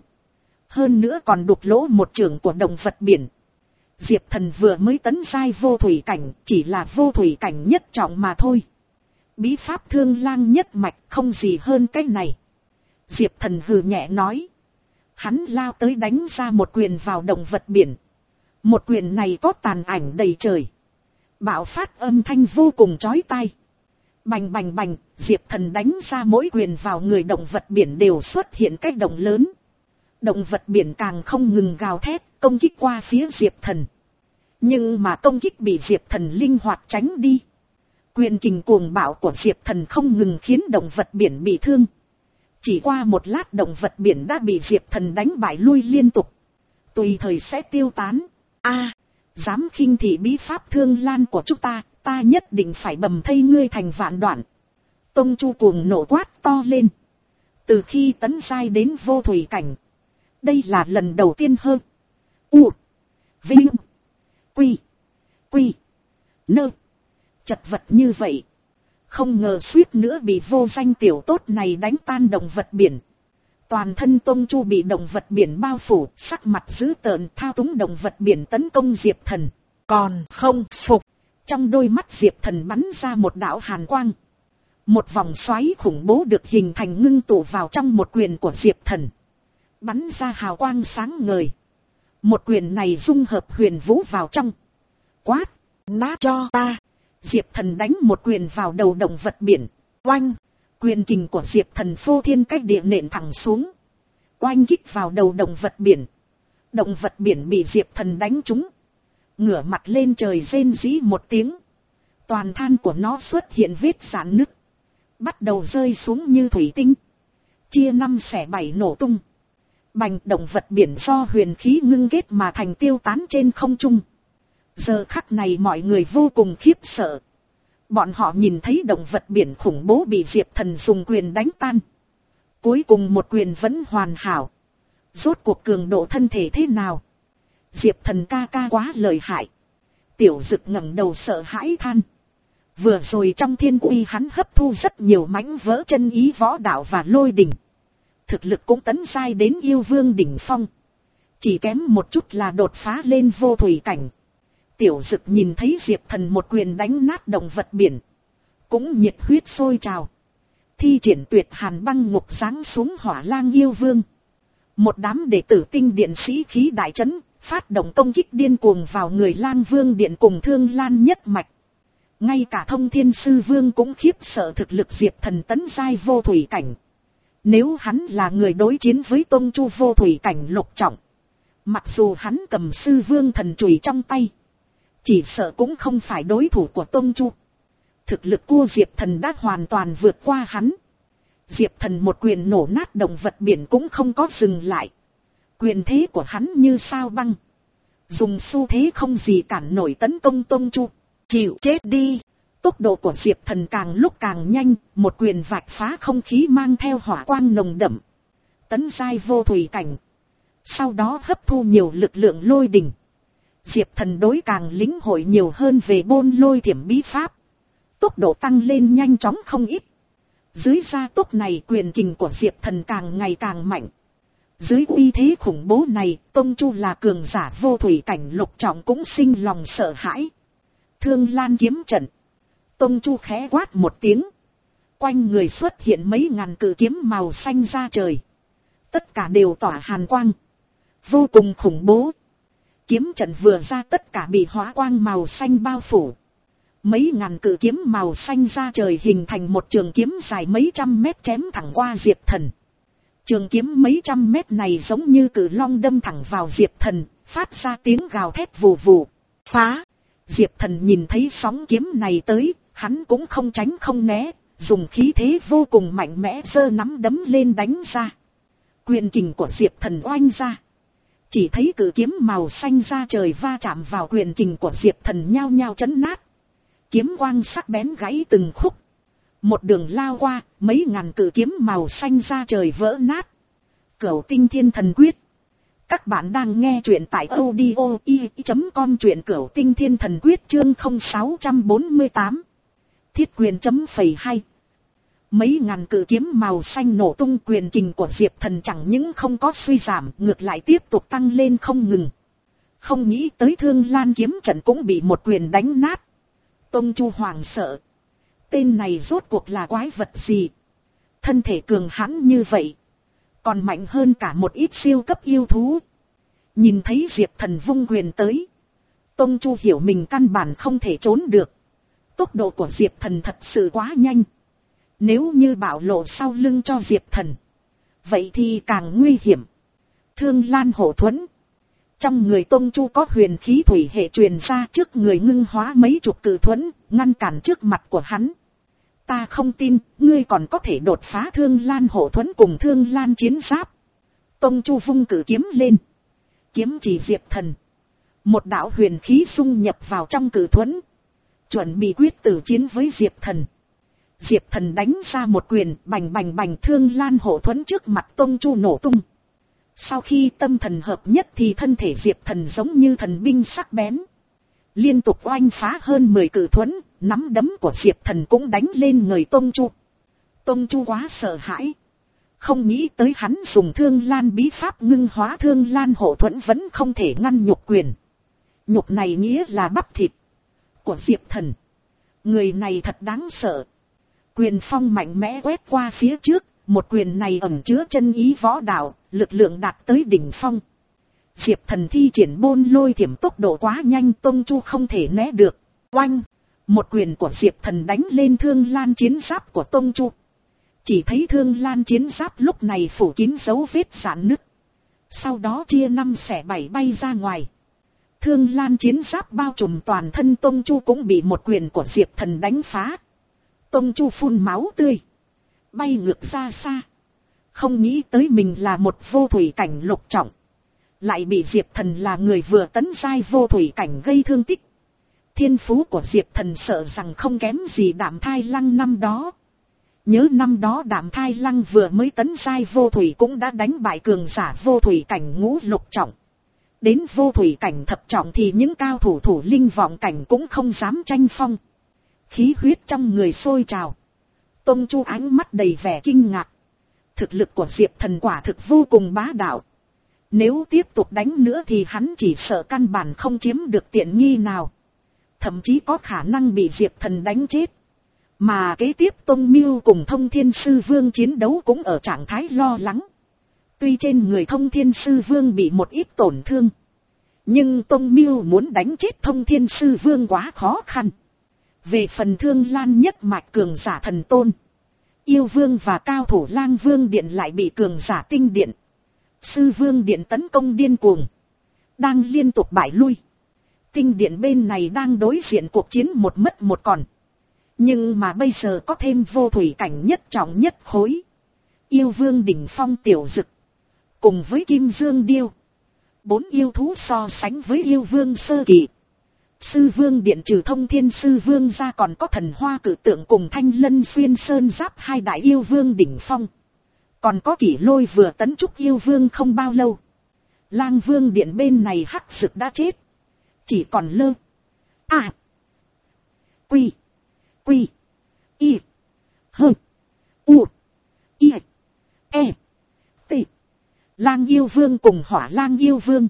Hơn nữa còn đục lỗ một trưởng của động vật biển. Diệp Thần vừa mới tấn giai vô thủy cảnh, chỉ là vô thủy cảnh nhất trọng mà thôi. Bí pháp Thương Lang nhất mạch không gì hơn cái này. Diệp Thần hừ nhẹ nói. Hắn lao tới đánh ra một quyền vào động vật biển. Một quyền này có tàn ảnh đầy trời. Bạo phát âm thanh vô cùng chói tai. Bành bành bành, Diệp Thần đánh ra mỗi quyền vào người động vật biển đều xuất hiện cách động lớn. Động vật biển càng không ngừng gào thét, công kích qua phía Diệp Thần. Nhưng mà công kích bị Diệp Thần linh hoạt tránh đi. Quyền kình cuồng bạo của Diệp Thần không ngừng khiến động vật biển bị thương. Chỉ qua một lát động vật biển đã bị Diệp Thần đánh bại lui liên tục. Tùy thời sẽ tiêu tán. A, dám khinh thị bí pháp Thương Lan của chúng ta, ta nhất định phải bầm thây ngươi thành vạn đoạn. Tông Chu cuồng nổ quát to lên. Từ khi tấn giai đến vô thủy cảnh, đây là lần đầu tiên hơn. U. Vinh. Quy. Quy. Nơ. Chật vật như vậy. Không ngờ suýt nữa bị vô danh tiểu tốt này đánh tan động vật biển. Toàn thân Tông Chu bị động vật biển bao phủ, sắc mặt dữ tợn thao túng động vật biển tấn công Diệp Thần. Còn không phục. Trong đôi mắt Diệp Thần bắn ra một đạo hàn quang. Một vòng xoáy khủng bố được hình thành ngưng tụ vào trong một quyền của Diệp Thần. Bắn ra hào quang sáng ngời. Một quyền này dung hợp huyền vũ vào trong. Quát, nát cho ta. Diệp Thần đánh một quyền vào đầu động vật biển. Oanh, quyền kình của Diệp Thần phô thiên cách địa nện thẳng xuống. Oanh kích vào đầu động vật biển. Động vật biển bị Diệp Thần đánh trúng. Ngửa mặt lên trời rên rỉ một tiếng. Toàn than của nó xuất hiện vết rạn nứt. Bắt đầu rơi xuống như thủy tinh. Chia năm xẻ bảy nổ tung. Bành, động vật biển do huyền khí ngưng kết mà thành tiêu tán trên không trung. Giờ khắc này mọi người vô cùng khiếp sợ. Bọn họ nhìn thấy động vật biển khủng bố bị Diệp Thần dùng quyền đánh tan. Cuối cùng một quyền vẫn hoàn hảo. Rốt cuộc cường độ thân thể thế nào? Diệp Thần ca ca quá lợi hại. Tiểu Dực ngẩng đầu sợ hãi than. Vừa rồi trong thiên uy hắn hấp thu rất nhiều mảnh vỡ chân ý võ đạo và lôi đỉnh. Thực lực cũng tấn giai đến yêu vương đỉnh phong. Chỉ kém một chút là đột phá lên vô thủy cảnh. Tiểu Dực nhìn thấy Diệp Thần một quyền đánh nát động vật biển. Cũng nhiệt huyết sôi trào. Thi triển tuyệt hàn băng ngục giáng xuống hỏa lang yêu vương. Một đám đệ tử tinh điện sĩ khí đại trấn, phát động công kích điên cuồng vào người lang vương điện cùng Thương Lan nhất mạch. Ngay cả Thông Thiên Sư Vương cũng khiếp sợ thực lực Diệp Thần tấn giai vô thủy cảnh. Nếu hắn là người đối chiến với Tông Chu vô thủy cảnh lục trọng, mặc dù hắn cầm Sư Vương thần chùy trong tay, chỉ sợ cũng không phải đối thủ của Tông Chu. Thực lực của Diệp Thần đã hoàn toàn vượt qua hắn. Diệp Thần một quyền nổ nát động vật biển cũng không có dừng lại. Quyền thế của hắn như sao băng, dùng xu thế không gì cản nổi tấn công Tông Chu. Chịu chết đi. Tốc độ của Diệp Thần càng lúc càng nhanh, một quyền vạch phá không khí mang theo hỏa quang nồng đậm. Tấn giai vô thủy cảnh. Sau đó hấp thu nhiều lực lượng lôi đỉnh. Diệp Thần đối càng lĩnh hội nhiều hơn về bôn lôi thiểm bí pháp. Tốc độ tăng lên nhanh chóng không ít. Dưới gia tốc này quyền kình của Diệp Thần càng ngày càng mạnh. Dưới uy thế khủng bố này, Tông Chu là cường giả vô thủy cảnh lục trọng cũng sinh lòng sợ hãi. Thương Lan kiếm trận. Tông Chu khẽ quát một tiếng. Quanh người xuất hiện mấy ngàn cự kiếm màu xanh ra trời. Tất cả đều tỏa hàn quang. Vô cùng khủng bố. Kiếm trận vừa ra tất cả bị hóa quang màu xanh bao phủ. Mấy ngàn cự kiếm màu xanh ra trời hình thành một trường kiếm dài mấy trăm mét chém thẳng qua Diệp Thần. Trường kiếm mấy trăm mét này giống như cự long đâm thẳng vào Diệp Thần, phát ra tiếng gào thét vù vù. Phá! Diệp Thần nhìn thấy sóng kiếm này tới, hắn cũng không tránh không né, dùng khí thế vô cùng mạnh mẽ giơ nắm đấm lên đánh ra. Quyền kình của Diệp Thần oanh ra. Chỉ thấy cự kiếm màu xanh ra trời va chạm vào quyền kình của Diệp Thần nhao nhao chấn nát. Kiếm quang sắc bén gãy từng khúc. Một đường lao qua, mấy ngàn cự kiếm màu xanh ra trời vỡ nát. Cửu Tinh Thiên Thần Quyết. Các bạn đang nghe truyện tại audio i chấm com, truyện Cửu Tinh Thiên Thần Quyết chương không sáu bốn tám. Thiết quyền chấm phẩy hai. Mấy ngàn cự kiếm màu xanh nổ tung, quyền kình của Diệp Thần chẳng những không có suy giảm, ngược lại tiếp tục tăng lên không ngừng. Không nghĩ tới Thương Lan kiếm trận cũng bị một quyền đánh nát. Tông Chu hoảng sợ. Tên này rốt cuộc là quái vật gì? Thân thể cường hãn như vậy, còn mạnh hơn cả một ít siêu cấp yêu thú. Nhìn thấy Diệp Thần vung quyền tới, Tông Chu hiểu mình căn bản không thể trốn được. Tốc độ của Diệp Thần thật sự quá nhanh. Nếu như bạo lộ sau lưng cho Diệp Thần, vậy thì càng nguy hiểm. Thương Lan Hổ Thuẫn. Trong người Tông Chu có huyền khí thủy hệ truyền ra, trước người ngưng hóa mấy chục cự thuẫn, ngăn cản trước mặt của hắn. Ta không tin, ngươi còn có thể đột phá Thương Lan Hổ Thuẫn cùng Thương Lan chiến giáp. Tông Chu vung cử kiếm lên. Kiếm chỉ Diệp Thần. Một đạo huyền khí xung nhập vào trong cử thuẫn. Chuẩn bị quyết tử chiến với Diệp Thần. Diệp Thần đánh ra một quyền, bành bành bành, Thương Lan Hổ Thuẫn trước mặt Tông Chu nổ tung. Sau khi tâm thần hợp nhất thì thân thể Diệp Thần giống như thần binh sắc bén. Liên tục oanh phá hơn mười cự thuẫn, nắm đấm của Diệp Thần cũng đánh lên người Tông Chu. Tông Chu quá sợ hãi. Không nghĩ tới hắn dùng Thương Lan bí pháp ngưng hóa Thương Lan Hổ Thuẫn vẫn không thể ngăn nhục quyền. Nhục này nghĩa là bắp thịt của Diệp Thần. Người này thật đáng sợ. Quyền phong mạnh mẽ quét qua phía trước. Một quyền này ẩn chứa chân ý võ đạo, lực lượng đạt tới đỉnh phong. Diệp Thần thi triển bôn lôi thiểm tốc độ quá nhanh, Tông Chu không thể né được. Oanh! Một quyền của Diệp Thần đánh lên Thương Lan chiến giáp của Tông Chu. Chỉ thấy Thương Lan chiến giáp lúc này phủ kín dấu vết rạn nứt. Sau đó chia năm xẻ bảy bay ra ngoài. Thương Lan chiến giáp bao trùm toàn thân Tông Chu cũng bị một quyền của Diệp Thần đánh phá. Tông Chu phun máu tươi, bay ngược ra xa. Không nghĩ tới mình là một vô thủy cảnh lục trọng, lại bị Diệp Thần là người vừa tấn giai vô thủy cảnh gây thương tích. Thiên phú của Diệp Thần sợ rằng không kém gì Đạm Thai Lăng năm đó. Nhớ năm đó Đạm Thai Lăng vừa mới tấn giai vô thủy cũng đã đánh bại cường giả vô thủy cảnh ngũ lục trọng. Đến vô thủy cảnh thập trọng thì những cao thủ thủ linh vọng cảnh cũng không dám tranh phong. Khí huyết trong người sôi trào. Tông Chu ánh mắt đầy vẻ kinh ngạc. Thực lực của Diệp Thần quả thực vô cùng bá đạo. Nếu tiếp tục đánh nữa thì hắn chỉ sợ căn bản không chiếm được tiện nghi nào. Thậm chí có khả năng bị Diệp Thần đánh chết. Mà kế tiếp Tông Miêu cùng Thông Thiên Sư Vương chiến đấu cũng ở trạng thái lo lắng. Tuy trên người Thông Thiên Sư Vương bị một ít tổn thương, nhưng Tông Miêu muốn đánh chết Thông Thiên Sư Vương quá khó khăn. Về phần Thương Lan nhất mạch cường giả thần tôn, Yêu Vương và cao thủ Lang Vương Điện lại bị cường giả Tinh Điện, Sư Vương Điện tấn công điên cuồng, đang liên tục bại lui. Tinh Điện bên này đang đối diện cuộc chiến một mất một còn. Nhưng mà bây giờ có thêm vô thủy cảnh nhất trọng nhất khối. Yêu Vương đỉnh phong Tiểu Dực, cùng với Kim Dương Điêu. Bốn yêu thú so sánh với Yêu Vương sơ kỳ. Sư Vương Điện trừ Thông Thiên Sư Vương ra còn có Thần Hoa Cử Tượng cùng Thanh Lân Xuyên Sơn Giáp hai đại Yêu Vương đỉnh phong. Còn có Kỷ Lôi vừa tấn trúc Yêu Vương không bao lâu. Lang Vương Điện bên này Hắc Dực đã chết. Chỉ còn Lơ, A, Quy, Quy, Y, Hơ, U, Y, E, T. Lang Yêu Vương cùng Hỏa Lang Yêu Vương.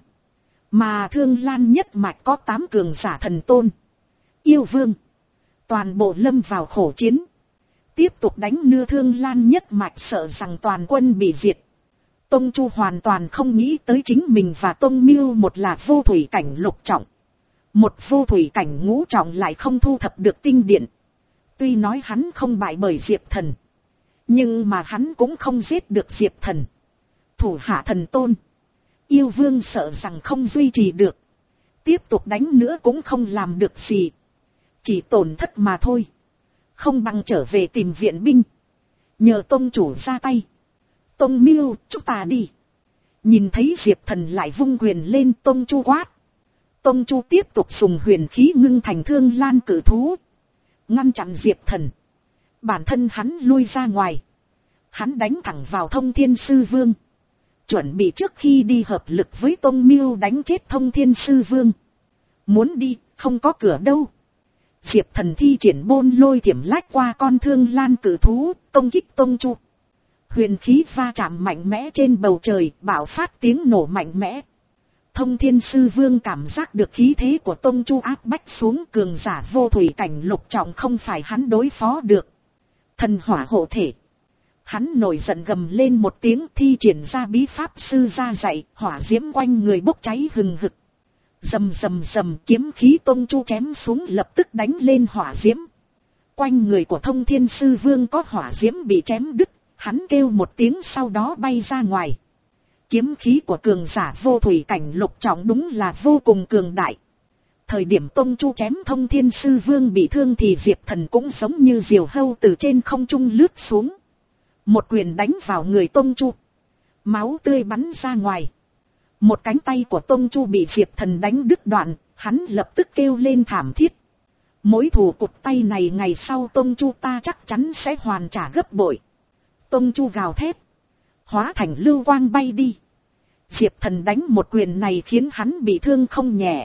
Mà Thương Lan nhất mạch có tám cường giả thần tôn, Yêu Vương. Toàn bộ lâm vào khổ chiến. Tiếp tục đánh nưa Thương Lan nhất mạch sợ rằng toàn quân bị diệt. Tông Chu hoàn toàn không nghĩ tới chính mình và Tông Miêu một là vô thủy cảnh lục trọng. Một vô thủy cảnh ngũ trọng lại không thu thập được Tinh Điện. Tuy nói hắn không bại bởi Diệp Thần, nhưng mà hắn cũng không giết được Diệp Thần. Thủ hạ thần tôn, Yêu Vương sợ rằng không duy trì được. Tiếp tục đánh nữa cũng không làm được gì. Chỉ tổn thất mà thôi. Không bằng trở về tìm viện binh. Nhờ Tông chủ ra tay. Tông Miêu, chúng ta đi. Nhìn thấy Diệp Thần lại vung quyền lên, Tông Chu quát. Tông Chu tiếp tục dùng huyền khí ngưng thành Thương Lan cử thú. Ngăn chặn Diệp Thần. Bản thân hắn lui ra ngoài. Hắn đánh thẳng vào Thông Thiên Sư Vương. Chuẩn bị trước khi đi hợp lực với Tông Miêu đánh chết Thông Thiên Sư Vương. Muốn đi, không có cửa đâu. Diệp Thần thi triển Bôn Lôi Thiểm lách qua con Thương Lan cử thú, công kích Tông Chu. Huyền khí va chạm mạnh mẽ trên bầu trời, bạo phát tiếng nổ mạnh mẽ. Thông Thiên Sư Vương cảm giác được khí thế của Tông Chu áp bách xuống, cường giả vô thủy cảnh lục trọng không phải hắn đối phó được. Thần hỏa hộ thể. Hắn nổi giận gầm lên một tiếng, thi triển ra bí pháp sư ra dạy, hỏa diễm quanh người bốc cháy hừng hực. Rầm rầm rầm, kiếm khí Tông Chu chém xuống lập tức đánh lên hỏa diễm. Quanh người của Thông Thiên Sư Vương có hỏa diễm bị chém đứt, hắn kêu một tiếng sau đó bay ra ngoài. Kiếm khí của cường giả vô thủy cảnh lục trọng đúng là vô cùng cường đại. Thời điểm Tông Chu chém Thông Thiên Sư Vương bị thương thì Diệp Thần cũng giống như diều hâu từ trên không trung lướt xuống. Một quyền đánh vào người Tông Chu. Máu tươi bắn ra ngoài. Một cánh tay của Tông Chu bị Diệp Thần đánh đứt đoạn, hắn lập tức kêu lên thảm thiết. Mối thù cụt tay này ngày sau Tông Chu ta chắc chắn sẽ hoàn trả gấp bội. Tông Chu gào thét. Hóa thành lưu quang bay đi. Diệp Thần đánh một quyền này khiến hắn bị thương không nhẹ.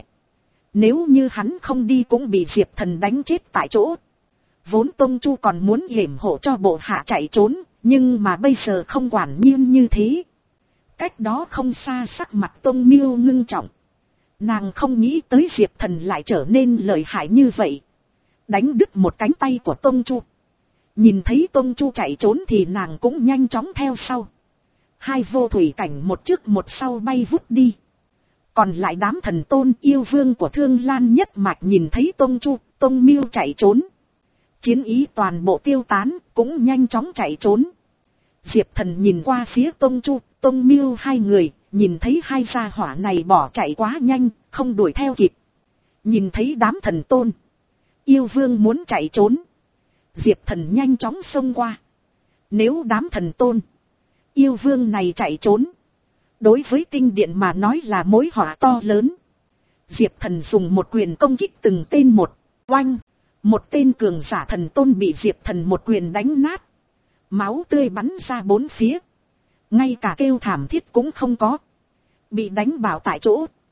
Nếu như hắn không đi cũng bị Diệp Thần đánh chết tại chỗ. Vốn Tông Chu còn muốn yểm hộ cho bộ hạ chạy trốn, nhưng mà bây giờ không quản nhiên như thế. Cách đó không xa sắc mặt Tông Miêu ngưng trọng. Nàng không nghĩ tới Diệp Thần lại trở nên lợi hại như vậy. Đánh đứt một cánh tay của Tông Chu. Nhìn thấy Tông Chu chạy trốn thì nàng cũng nhanh chóng theo sau. Hai vô thủy cảnh một trước một sau bay vút đi. Còn lại đám thần tôn Yêu Vương của Thương Lan nhất mạch nhìn thấy Tông Chu, Tông Miêu chạy trốn. Chiến ý toàn bộ tiêu tán, cũng nhanh chóng chạy trốn. Diệp Thần nhìn qua phía Tông Chu, Tông Miêu hai người, nhìn thấy hai gia hỏa này bỏ chạy quá nhanh, không đuổi theo kịp. Nhìn thấy đám thần tôn, Yêu Vương muốn chạy trốn. Diệp Thần nhanh chóng xông qua. Nếu đám thần tôn, Yêu Vương này chạy trốn, đối với Tinh Điện mà nói là mối họa to lớn. Diệp Thần dùng một quyền công kích từng tên một, oanh. Một tên cường giả thần tôn bị Diệp Thần một quyền đánh nát. Máu tươi bắn ra bốn phía. Ngay cả kêu thảm thiết cũng không có. Bị đánh bảo tại chỗ.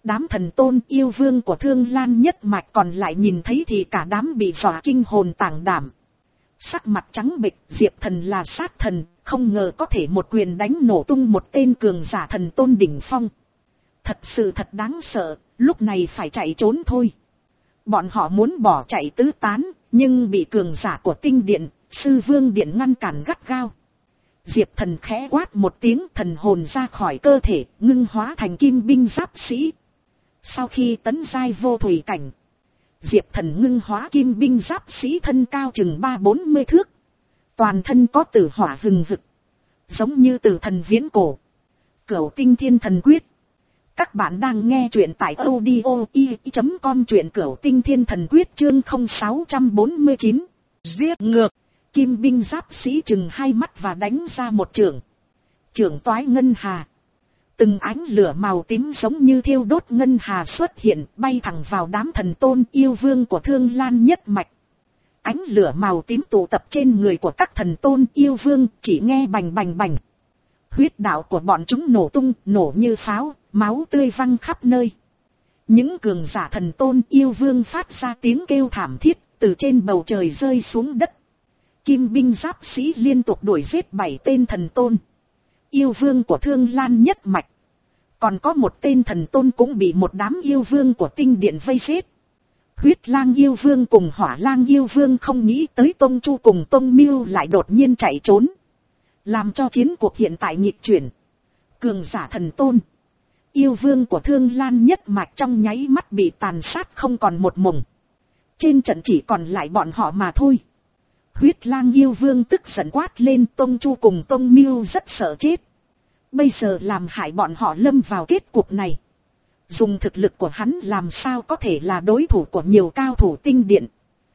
Đám thần tôn yêu vương của Thương Lan nhất mạch còn lại nhìn thấy thì cả đám bị dọa kinh hồn tàng đảm. Sắc mặt trắng bệch, Diệp Thần là sát thần, không ngờ có thể một quyền đánh nổ tung một tên cường giả thần tôn đỉnh phong. Thật sự thật đáng sợ, lúc này phải chạy trốn thôi. Bọn họ muốn bỏ chạy tứ tán, nhưng bị cường giả của tinh điện, sư vương điện ngăn cản gắt gao. Diệp Thần khẽ quát một tiếng, thần hồn ra khỏi cơ thể, ngưng hóa thành kim binh giáp sĩ. Sau khi tấn giai vô thủy cảnh, Diệp Thần ngưng hóa kim binh giáp sĩ thân cao chừng ba bốn mươi thước. Toàn thân có tử hỏa hừng hực, giống như tử thần viễn cổ. Cửu tinh thiên thần quyết. Các bạn đang nghe truyện tại audio i chấm com, truyện Cửu tinh thiên thần quyết chương không sáu bốn chín. Giết ngược. Kim binh giáp sĩ chừng hai mắt và đánh ra một chưởng. Chưởng toái ngân hà. Từng ánh lửa màu tím giống như thiêu đốt ngân hà xuất hiện, bay thẳng vào đám thần tôn yêu vương của Thương Lan nhất mạch. Ánh lửa màu tím tụ tập trên người của các thần tôn yêu vương, chỉ nghe bành bành bành. Huyết đạo của bọn chúng nổ tung, nổ như pháo, máu tươi văng khắp nơi. Những cường giả thần tôn yêu vương phát ra tiếng kêu thảm thiết, từ trên bầu trời rơi xuống đất. Kim binh giáp sĩ liên tục đuổi giết bảy tên thần tôn yêu vương của Thương Lan nhất mạch. Còn có một tên thần tôn cũng bị một đám yêu vương của tinh điện vây giết. Huyết lang yêu vương cùng hỏa lang yêu vương không nghĩ tới Tông Chu cùng Tông Miêu lại đột nhiên chạy trốn, làm cho chiến cuộc hiện tại nghịch chuyển. Cường giả thần tôn yêu vương của Thương Lan nhất mạch trong nháy mắt bị tàn sát không còn một mống. Trên trận chỉ còn lại bọn họ mà thôi. Huyết lang yêu vương tức giận quát lên, Tông Chu cùng Tông Miêu rất sợ chết. Bây giờ làm hại bọn họ lâm vào kết cục này. Dùng thực lực của hắn làm sao có thể là đối thủ của nhiều cao thủ tinh điện.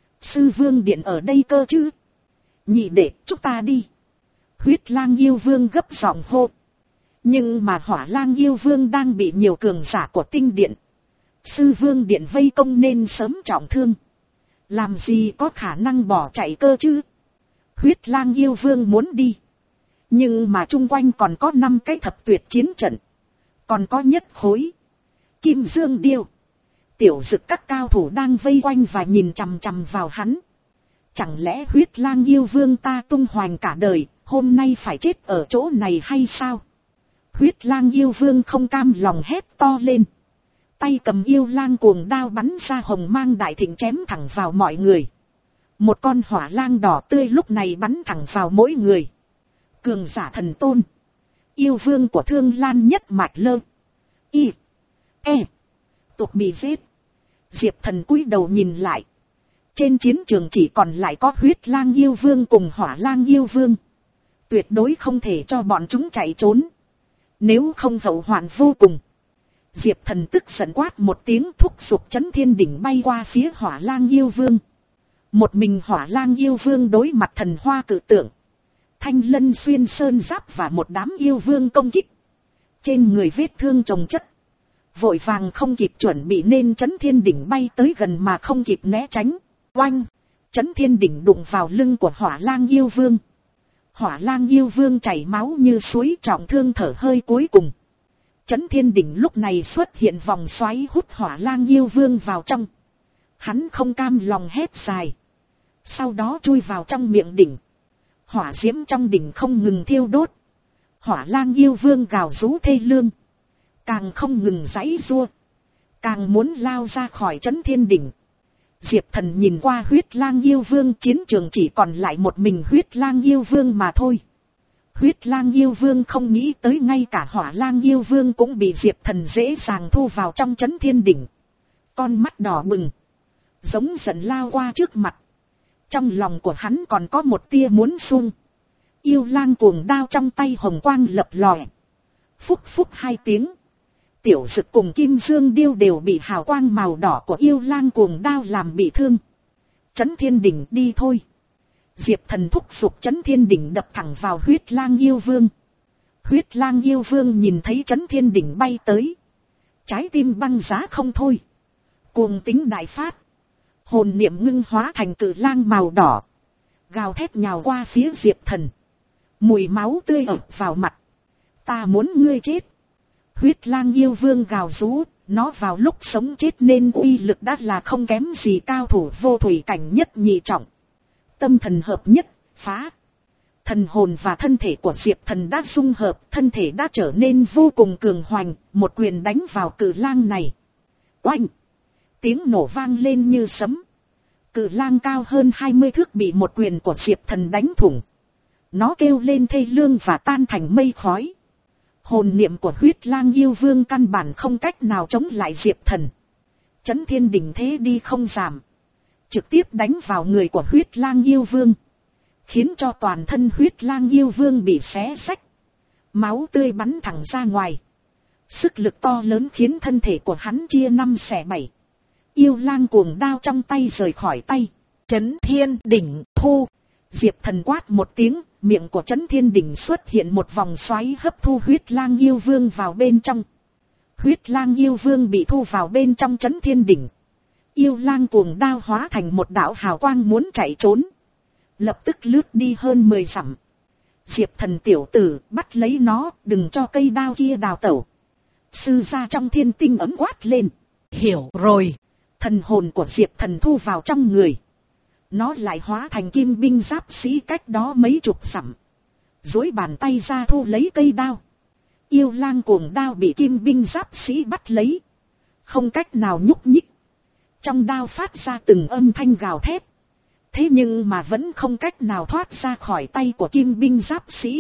Sư vương điện ở đây cơ chứ. Nhị đệ, chúng ta đi. Huyết lang yêu vương gấp giọng hô. Nhưng mà hỏa lang yêu vương đang bị nhiều cường giả của tinh điện, sư vương điện vây công nên sớm trọng thương. Làm gì có khả năng bỏ chạy cơ chứ. Huyết lang yêu vương muốn đi, nhưng mà chung quanh còn có năm cái thập tuyệt chiến trận, còn có nhất khối, Kim Dương Điêu, Tiểu Dực các cao thủ đang vây quanh và nhìn chằm chằm vào hắn. Chẳng lẽ huyết lang yêu vương ta tung hoành cả đời, hôm nay phải chết ở chỗ này hay sao? Huyết lang yêu vương không cam lòng hét to lên. Tay cầm yêu lang cuồng đao bắn ra hồng mang đại thịnh chém thẳng vào mọi người. Một con hỏa lang đỏ tươi lúc này bắn thẳng vào mỗi người. Cường giả thần tôn yêu vương của Thương Lan nhất mạch lơ y e tục bị giết. Diệp Thần cúi đầu nhìn lại. Trên chiến trường chỉ còn lại có huyết lang yêu vương cùng hỏa lang yêu vương. Tuyệt đối không thể cho bọn chúng chạy trốn, nếu không hậu hoạn vô cùng. Diệp Thần tức giận quát một tiếng, thúc giục chấn thiên đỉnh bay qua phía hỏa lang yêu vương. Một mình hỏa lang yêu vương đối mặt thần hoa cự tượng, thanh lân xuyên sơn giáp và một đám yêu vương công kích. Trên người vết thương chồng chất, vội vàng không kịp chuẩn bị nên chấn thiên đỉnh bay tới gần mà không kịp né tránh. Oanh! Chấn thiên đỉnh đụng vào lưng của hỏa lang yêu vương. Hỏa lang yêu vương chảy máu như suối, trọng thương thở hơi cuối cùng. Chấn thiên đỉnh lúc này xuất hiện vòng xoáy hút hỏa lang yêu vương vào trong. Hắn không cam lòng hét dài, sau đó chui vào trong miệng đỉnh. Hỏa diễm trong đỉnh không ngừng thiêu đốt. Hỏa lang yêu vương gào rú thê lương, càng không ngừng giãy giụa, càng muốn lao ra khỏi chấn thiên đỉnh. Diệp Thần nhìn qua huyết lang yêu vương, chiến trường chỉ còn lại một mình huyết lang yêu vương mà thôi. Huyết lang yêu vương không nghĩ tới ngay cả hỏa lang yêu vương cũng bị Diệp Thần dễ dàng thu vào trong chấn thiên đỉnh. Con mắt đỏ bừng, giống giận lao qua trước mặt. Trong lòng của hắn còn có một tia muốn sung. Yêu lang cuồng đao trong tay hồng quang lập lòe. Phúc phúc hai tiếng. Tiểu Dực cùng Kim Dương Điêu đều bị hào quang màu đỏ của yêu lang cuồng đao làm bị thương. Chấn thiên đỉnh đi thôi. Diệp Thần thúc giục chấn thiên đỉnh đập thẳng vào huyết lang yêu vương. Huyết lang yêu vương nhìn thấy chấn thiên đỉnh bay tới, trái tim băng giá không thôi. Cuồng tính đại phát, hồn niệm ngưng hóa thành cự lang màu đỏ, gào thét nhào qua phía Diệp Thần. Mùi máu tươi ập vào mặt. Ta muốn ngươi chết. Huyết lang yêu vương gào rú, nó vào lúc sống chết nên uy lực đã là không kém gì cao thủ vô thủy cảnh nhất nhị trọng. Tâm thần hợp nhất, phá. Thần hồn và thân thể của Diệp Thần đã dung hợp, thân thể đã trở nên vô cùng cường hoành, một quyền đánh vào cự lang này. Oanh! Tiếng nổ vang lên như sấm. Cự lang cao hơn hai mươi thước bị một quyền của Diệp Thần đánh thủng. Nó kêu lên thê lương và tan thành mây khói. Hồn niệm của huyết lang yêu vương căn bản không cách nào chống lại Diệp Thần. Chấn thiên đỉnh thế đi không giảm. Trực tiếp đánh vào người của huyết lang yêu vương. Khiến cho toàn thân huyết lang yêu vương bị xé xách. Máu tươi bắn thẳng ra ngoài. Sức lực to lớn khiến thân thể của hắn chia năm xẻ bảy. Yêu lang cuồng đao trong tay rời khỏi tay. Chấn thiên đỉnh thu. Diệp Thần quát một tiếng, miệng của Chấn thiên đỉnh xuất hiện một vòng xoáy hấp thu huyết lang yêu vương vào bên trong. Huyết lang yêu vương bị thu vào bên trong Chấn thiên đỉnh. Yêu lang cuồng đao hóa thành một đạo hào quang muốn chạy trốn. Lập tức lướt đi hơn mười dặm. Diệp Thần tiểu tử, bắt lấy nó, đừng cho cây đao kia đào tẩu. Sư gia trong thiên tinh ấm quát lên. Hiểu rồi. Thần hồn của Diệp Thần thu vào trong người. Nó lại hóa thành kim binh giáp sĩ cách đó mấy chục dặm. Duỗi bàn tay ra thu lấy cây đao. Yêu lang cuồng đao bị kim binh giáp sĩ bắt lấy. Không cách nào nhúc nhích. Trong đao phát ra từng âm thanh gào thét. Thế nhưng mà vẫn không cách nào thoát ra khỏi tay của kim binh giáp sĩ.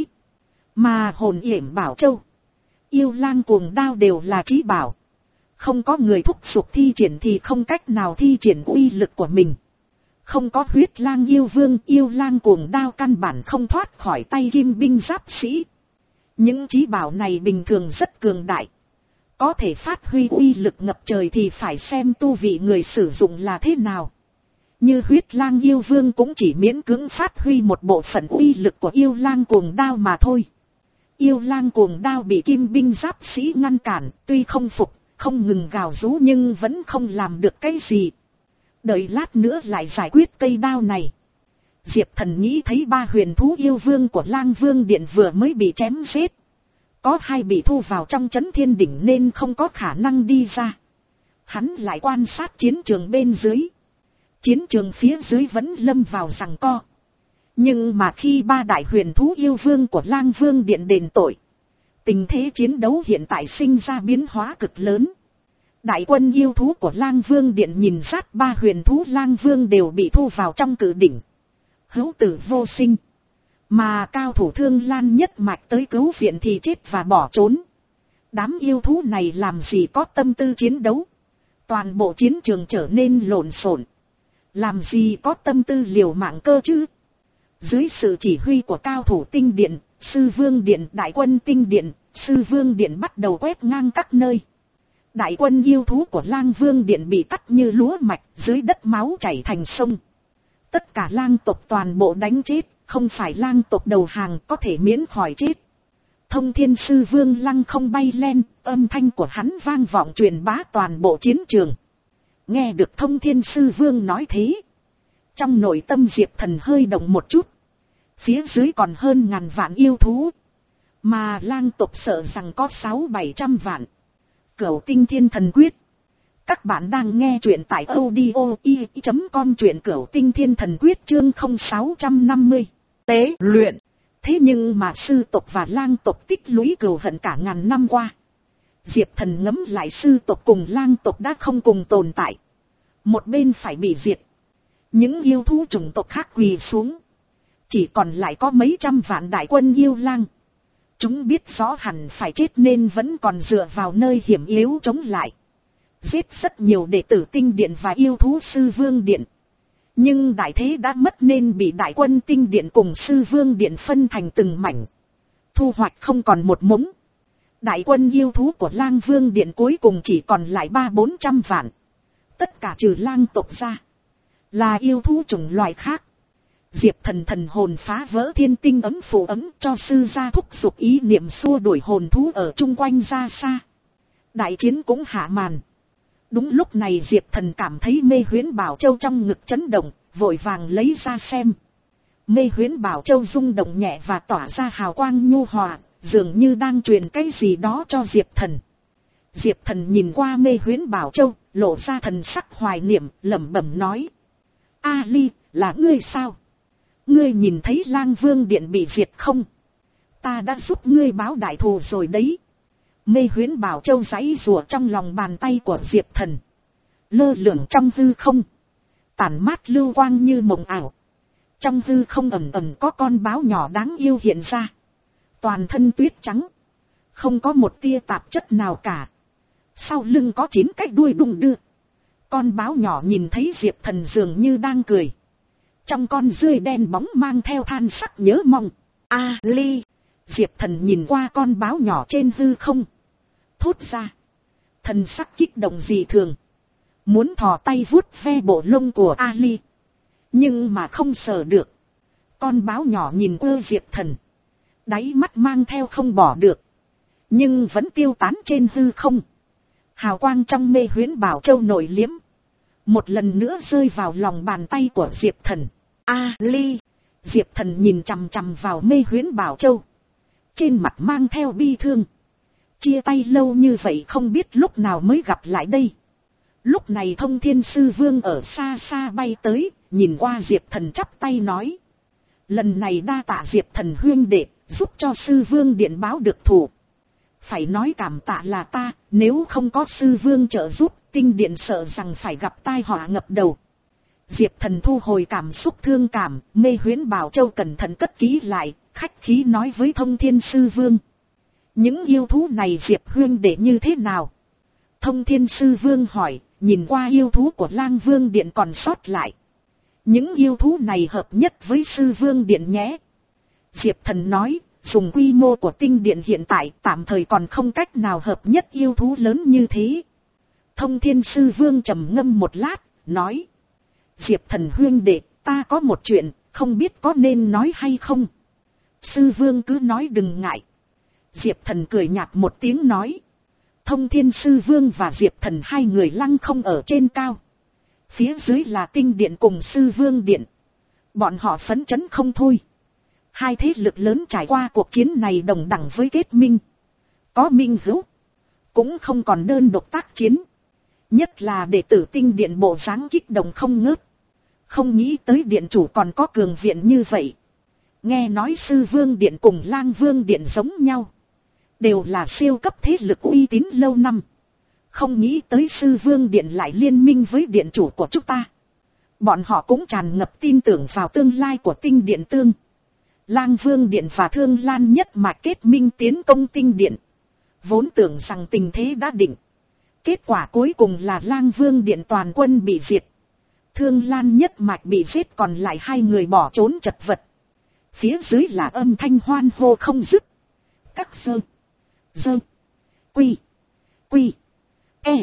Mà hồn yểm bảo châu, yêu lang cuồng đao đều là trí bảo. Không có người thúc giục thi triển thì không cách nào thi triển uy lực của mình. Không có huyết lang yêu vương, yêu lang cuồng đao căn bản không thoát khỏi tay kim binh giáp sĩ. Những trí bảo này bình thường rất cường đại. Có thể phát huy uy lực ngập trời thì phải xem tu vị người sử dụng là thế nào. Như huyết lang yêu vương cũng chỉ miễn cưỡng phát huy một bộ phận uy lực của yêu lang cuồng đao mà thôi. Yêu lang cuồng đao bị kim binh giáp sĩ ngăn cản, tuy không phục, không ngừng gào rú nhưng vẫn không làm được cái gì. Đợi lát nữa lại giải quyết cây đao này. Diệp Thần nghĩ thấy ba huyền thú yêu vương của Lang Vương Điện vừa mới bị chém giết. Có hai bị thu vào trong Chấn Thiên Đỉnh nên không có khả năng đi ra. Hắn lại quan sát chiến trường bên dưới. Chiến trường phía dưới vẫn lâm vào giằng co. Nhưng mà khi ba đại huyền thú yêu vương của Lang Vương Điện đền tội, tình thế chiến đấu hiện tại sinh ra biến hóa cực lớn. Đại quân yêu thú của Lang Vương Điện nhìn sát ba huyền thú Lang Vương đều bị thu vào trong cự đỉnh. Hữu tử vô sinh. Mà cao thủ Thương Lan nhất mạch tới cứu viện thì chết và bỏ trốn. Đám yêu thú này làm gì có tâm tư chiến đấu. Toàn bộ chiến trường trở nên lộn xộn. Làm gì có tâm tư liều mạng cơ chứ. Dưới sự chỉ huy của cao thủ Tinh Điện, Sư Vương Điện, Đại quân Tinh Điện, Sư Vương Điện bắt đầu quét ngang các nơi. Đại quân yêu thú của Lang Vương Điện bị cắt như lúa mạch, dưới đất máu chảy thành sông. Tất cả lang tộc toàn bộ đánh chết, không phải lang tộc đầu hàng có thể miễn khỏi chết. Thông Thiên Sư Vương lăng không bay lên, âm thanh của hắn vang vọng truyền bá toàn bộ chiến trường. Nghe được Thông Thiên Sư Vương nói thế, trong nội tâm Diệp Thần hơi động một chút. Phía dưới còn hơn ngàn vạn yêu thú, mà lang tộc sợ rằng có sáu bảy trăm vạn. Cửu Tinh Thiên Thần Quyết. Các bạn đang nghe truyện tại audio i chấm com, truyện Cửu Tinh Thiên Thần Quyết chương không sáu năm mươi. Tế luyện. Thế nhưng mà sư tộc và lang tộc tích lũy cừu hận cả ngàn năm qua. Diệp Thần ngẫm lại sư tộc cùng lang tộc đã không cùng tồn tại. Một bên phải bị diệt. Những yêu thú chủng tộc khác quỳ xuống. Chỉ còn lại có mấy trăm vạn đại quân yêu lang. Chúng biết rõ hẳn phải chết nên vẫn còn dựa vào nơi hiểm yếu chống lại. Giết rất nhiều đệ tử Tinh Điện và yêu thú Sư Vương Điện. Nhưng đại thế đã mất nên bị đại quân Tinh Điện cùng Sư Vương Điện phân thành từng mảnh. Thu hoạch không còn một mống. Đại quân yêu thú của Lang Vương Điện cuối cùng chỉ còn lại ba bốn trăm vạn. Tất cả trừ lang tộc ra là yêu thú chủng loại khác. Diệp Thần thần hồn phá vỡ thiên tinh ấm phù ấm cho sư gia thúc giục ý niệm xua đuổi hồn thú ở chung quanh ra xa. Đại chiến cũng hạ màn. Đúng lúc này Diệp Thần cảm thấy mê huyễn bảo châu trong ngực chấn động, vội vàng lấy ra xem. Mê huyễn bảo châu rung động nhẹ và tỏa ra hào quang nhu hòa, dường như đang truyền cái gì đó cho Diệp Thần. Diệp Thần nhìn qua Mê Huyễn Bảo Châu, lộ ra thần sắc hoài niệm, lẩm bẩm nói. A Ly, là ngươi sao? Ngươi nhìn thấy Lang Vương Điện bị diệt không? Ta đã giúp ngươi báo đại thù rồi đấy. Mê Huyễn Bảo Châu giãy rùa trong lòng bàn tay của Diệp Thần. Lơ lửng trong hư không. Tản mát lưu quang như mộng ảo. Trong hư không ẩn ẩn có con báo nhỏ đáng yêu hiện ra. Toàn thân tuyết trắng. Không có một tia tạp chất nào cả. Sau lưng có chín cái đuôi đung đưa. Con báo nhỏ nhìn thấy Diệp Thần dường như đang cười. Trong con rươi đen bóng mang theo than sắc nhớ mong. A Ly. Diệp Thần nhìn qua con báo nhỏ trên hư không. Thốt ra. Thần sắc kích động dị thường. Muốn thò tay vuốt ve bộ lông của A Ly. Nhưng mà không sờ được. Con báo nhỏ nhìn qua Diệp Thần. Đáy mắt mang theo không bỏ được. Nhưng vẫn tiêu tán trên hư không. Hào quang trong Mê Huyễn Bảo Châu nổi liếm. Một lần nữa rơi vào lòng bàn tay của Diệp Thần. A Ly. Diệp Thần nhìn chằm chằm vào Mê Huyễn Bảo Châu. Trên mặt mang theo bi thương. Chia tay lâu như vậy không biết lúc nào mới gặp lại đây. Lúc này Thông Thiên Sư Vương ở xa xa bay tới, nhìn qua Diệp Thần chắp tay nói. Lần này đa tạ Diệp Thần huynh đệ, giúp cho Sư Vương Điện báo được thù. Phải nói cảm tạ là ta, nếu không có Sư Vương trợ giúp, Tinh Điện sợ rằng phải gặp tai họa ngập đầu. Diệp Thần thu hồi cảm xúc thương cảm, Mê Huyễn Bảo Châu cẩn thận cất kỹ lại, khách khí nói với Thông Thiên Sư Vương. Những yêu thú này Diệp huynh đệ như thế nào? Thông Thiên Sư Vương hỏi, nhìn qua yêu thú của Lang Vương Điện còn sót lại. Những yêu thú này hợp nhất với Sư Vương Điện nhé. Diệp Thần nói, dùng quy mô của Tinh Điện hiện tại tạm thời còn không cách nào hợp nhất yêu thú lớn như thế. Thông Thiên Sư Vương trầm ngâm một lát, nói. Diệp Thần huynh đệ, ta có một chuyện, không biết có nên nói hay không. Sư Vương cứ nói đừng ngại. Diệp Thần cười nhạt một tiếng nói. Thông Thiên Sư Vương và Diệp Thần hai người lăng không ở trên cao. Phía dưới là Tinh Điện cùng Sư Vương Điện. Bọn họ phấn chấn không thôi. Hai thế lực lớn trải qua cuộc chiến này đồng đẳng với kết minh. Có minh hữu. Cũng không còn đơn độc tác chiến. Nhất là đệ tử Tinh Điện bộ dáng kích động không ngớt. Không nghĩ tới điện chủ còn có cường viện như vậy. Nghe nói Sư Vương Điện cùng Lang Vương Điện giống nhau. Đều là siêu cấp thế lực uy tín lâu năm. Không nghĩ tới Sư Vương Điện lại liên minh với điện chủ của chúng ta. Bọn họ cũng tràn ngập tin tưởng vào tương lai của Tinh Điện tương. Lang Vương Điện và Thương Lan nhất mà kết minh tiến công Tinh Điện. Vốn tưởng rằng tình thế đã định. Kết quả cuối cùng là Lang Vương Điện toàn quân bị diệt. Thương Lan nhất mạch bị giết còn lại hai người bỏ trốn chật vật. Phía dưới là âm thanh hoan hô không dứt. Các sơ. Dơ. Quy. Quy. E.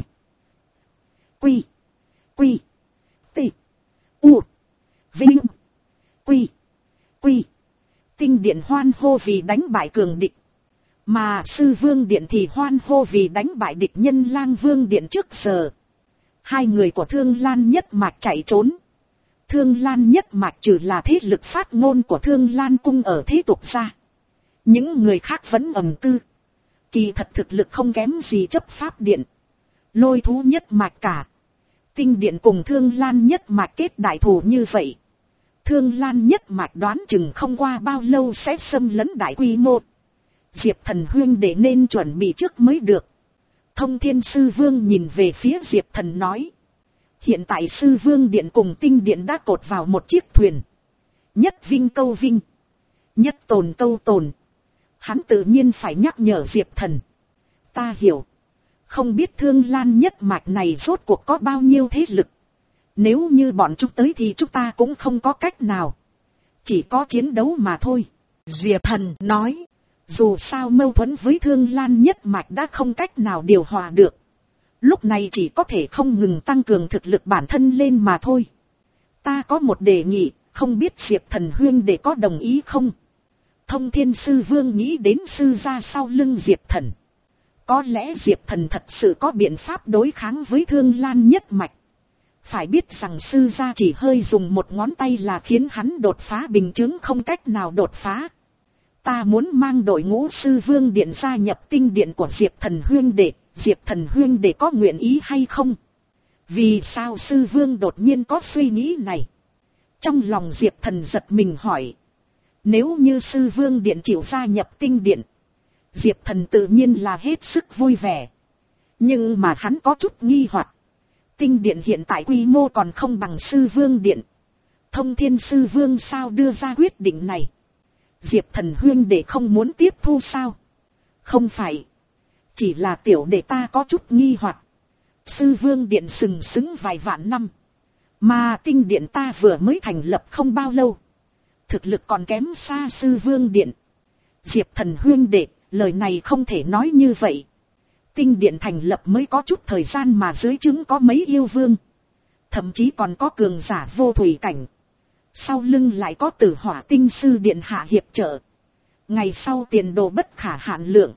Quy. Quy. T. U. Vinh. Quy. Quy. Tinh Điện hoan hô vì đánh bại cường địch. Mà Sư Vương Điện thì hoan hô vì đánh bại địch nhân Lang Vương Điện trước giờ. Hai người của Thương Lan nhất mạch chạy trốn. Thương Lan nhất mạch trừ là thế lực phát ngôn của Thương Lan cung ở thế tục ra. Những người khác vẫn ẩn cư. Kỳ thật thực lực không kém gì chấp pháp điện. Lôi thú nhất mạch cả. Tinh Điện cùng Thương Lan nhất mạch kết đại thù như vậy. Thương Lan nhất mạch đoán chừng không qua bao lâu sẽ xâm lấn đại quy mô. Diệp Thần huynh để nên chuẩn bị trước mới được. Thông Thiên Sư Vương nhìn về phía Diệp Thần nói. Hiện tại Sư Vương Điện cùng Tinh Điện đã cột vào một chiếc thuyền. Nhất vinh câu vinh. Nhất tồn câu tồn. Hắn tự nhiên phải nhắc nhở Diệp Thần. Ta hiểu. Không biết Thương Lan nhất mạch này rốt cuộc có bao nhiêu thế lực. Nếu như bọn chúng tới thì chúng ta cũng không có cách nào. Chỉ có chiến đấu mà thôi. Diệp Thần nói. Dù sao mâu thuẫn với Thương Lan nhất mạch đã không cách nào điều hòa được. Lúc này chỉ có thể không ngừng tăng cường thực lực bản thân lên mà thôi. Ta có một đề nghị, không biết Diệp Thần huynh để có đồng ý không? Thông Thiên Sư Vương nghĩ đến sư gia sau lưng Diệp Thần. Có lẽ Diệp Thần thật sự có biện pháp đối kháng với Thương Lan nhất mạch. Phải biết rằng sư gia chỉ hơi dùng một ngón tay là khiến hắn đột phá bình chứng không cách nào đột phá. Ta muốn mang đội ngũ Sư Vương Điện gia nhập Tinh Điện của Diệp Thần huynh đệ, Diệp Thần huyên để có nguyện ý hay không? Vì sao sư vương đột nhiên có suy nghĩ này? Trong lòng Diệp Thần giật mình hỏi. Nếu như sư vương điện chịu gia nhập tinh điện, Diệp Thần tự nhiên là hết sức vui vẻ. Nhưng mà hắn có chút nghi hoặc. Tinh điện hiện tại quy mô còn không bằng sư vương điện. Thông thiên sư vương sao đưa ra quyết định này? Diệp Thần huyên để không muốn tiếp thu sao? Không phải. Chỉ là tiểu đệ ta có chút nghi hoặc. Sư vương điện sừng sững vài vạn năm. Mà tinh điện ta vừa mới thành lập không bao lâu. Thực lực còn kém xa sư vương điện. Diệp Thần huyên đệ, lời này không thể nói như vậy. Tinh điện thành lập mới có chút thời gian mà dưới trướng có mấy yêu vương. Thậm chí còn có cường giả vô thủy cảnh. Sau lưng lại có tử hỏa tinh sư điện hạ hiệp trợ. Ngày sau tiền đồ bất khả hạn lượng.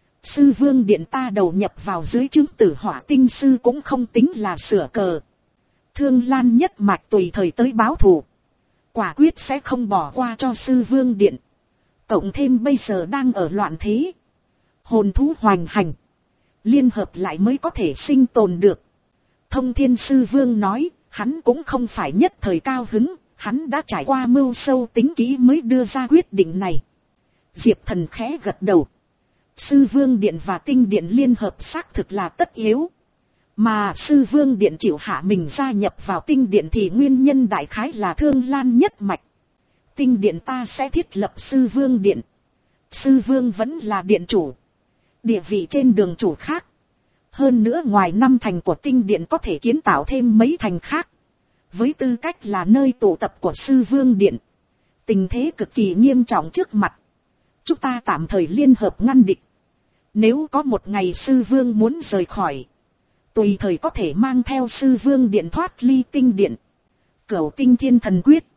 Sư vương điện ta đầu nhập vào dưới trướng tử hỏa tinh sư cũng không tính là sửa cờ. Thương Lan nhất mạch tùy thời tới báo thù. Quả quyết sẽ không bỏ qua cho sư vương điện. Cộng thêm bây giờ đang ở loạn thế. Hồn thú hoành hành. Liên hợp lại mới có thể sinh tồn được. Thông thiên sư vương nói, hắn cũng không phải nhất thời cao hứng. Hắn đã trải qua mưu sâu tính kỹ mới đưa ra quyết định này. Diệp Thần khẽ gật đầu. Sư vương điện và tinh điện liên hợp xác thực là tất yếu. Mà sư vương điện chịu hạ mình gia nhập vào tinh điện thì nguyên nhân đại khái là Thương Lan nhất mạch. Tinh điện ta sẽ thiết lập sư vương điện. Sư vương vẫn là điện chủ. Địa vị trên đường chủ khác. Hơn nữa ngoài năm thành của tinh điện có thể kiến tạo thêm mấy thành khác. Với tư cách là nơi tụ tập của sư vương điện. Tình thế cực kỳ nghiêm trọng trước mặt. Chúng ta tạm thời liên hợp ngăn địch. Nếu có một ngày sư vương muốn rời khỏi. Tùy thời có thể mang theo sư vương điện thoát ly tinh điện. Cửu tinh thiên thần quyết.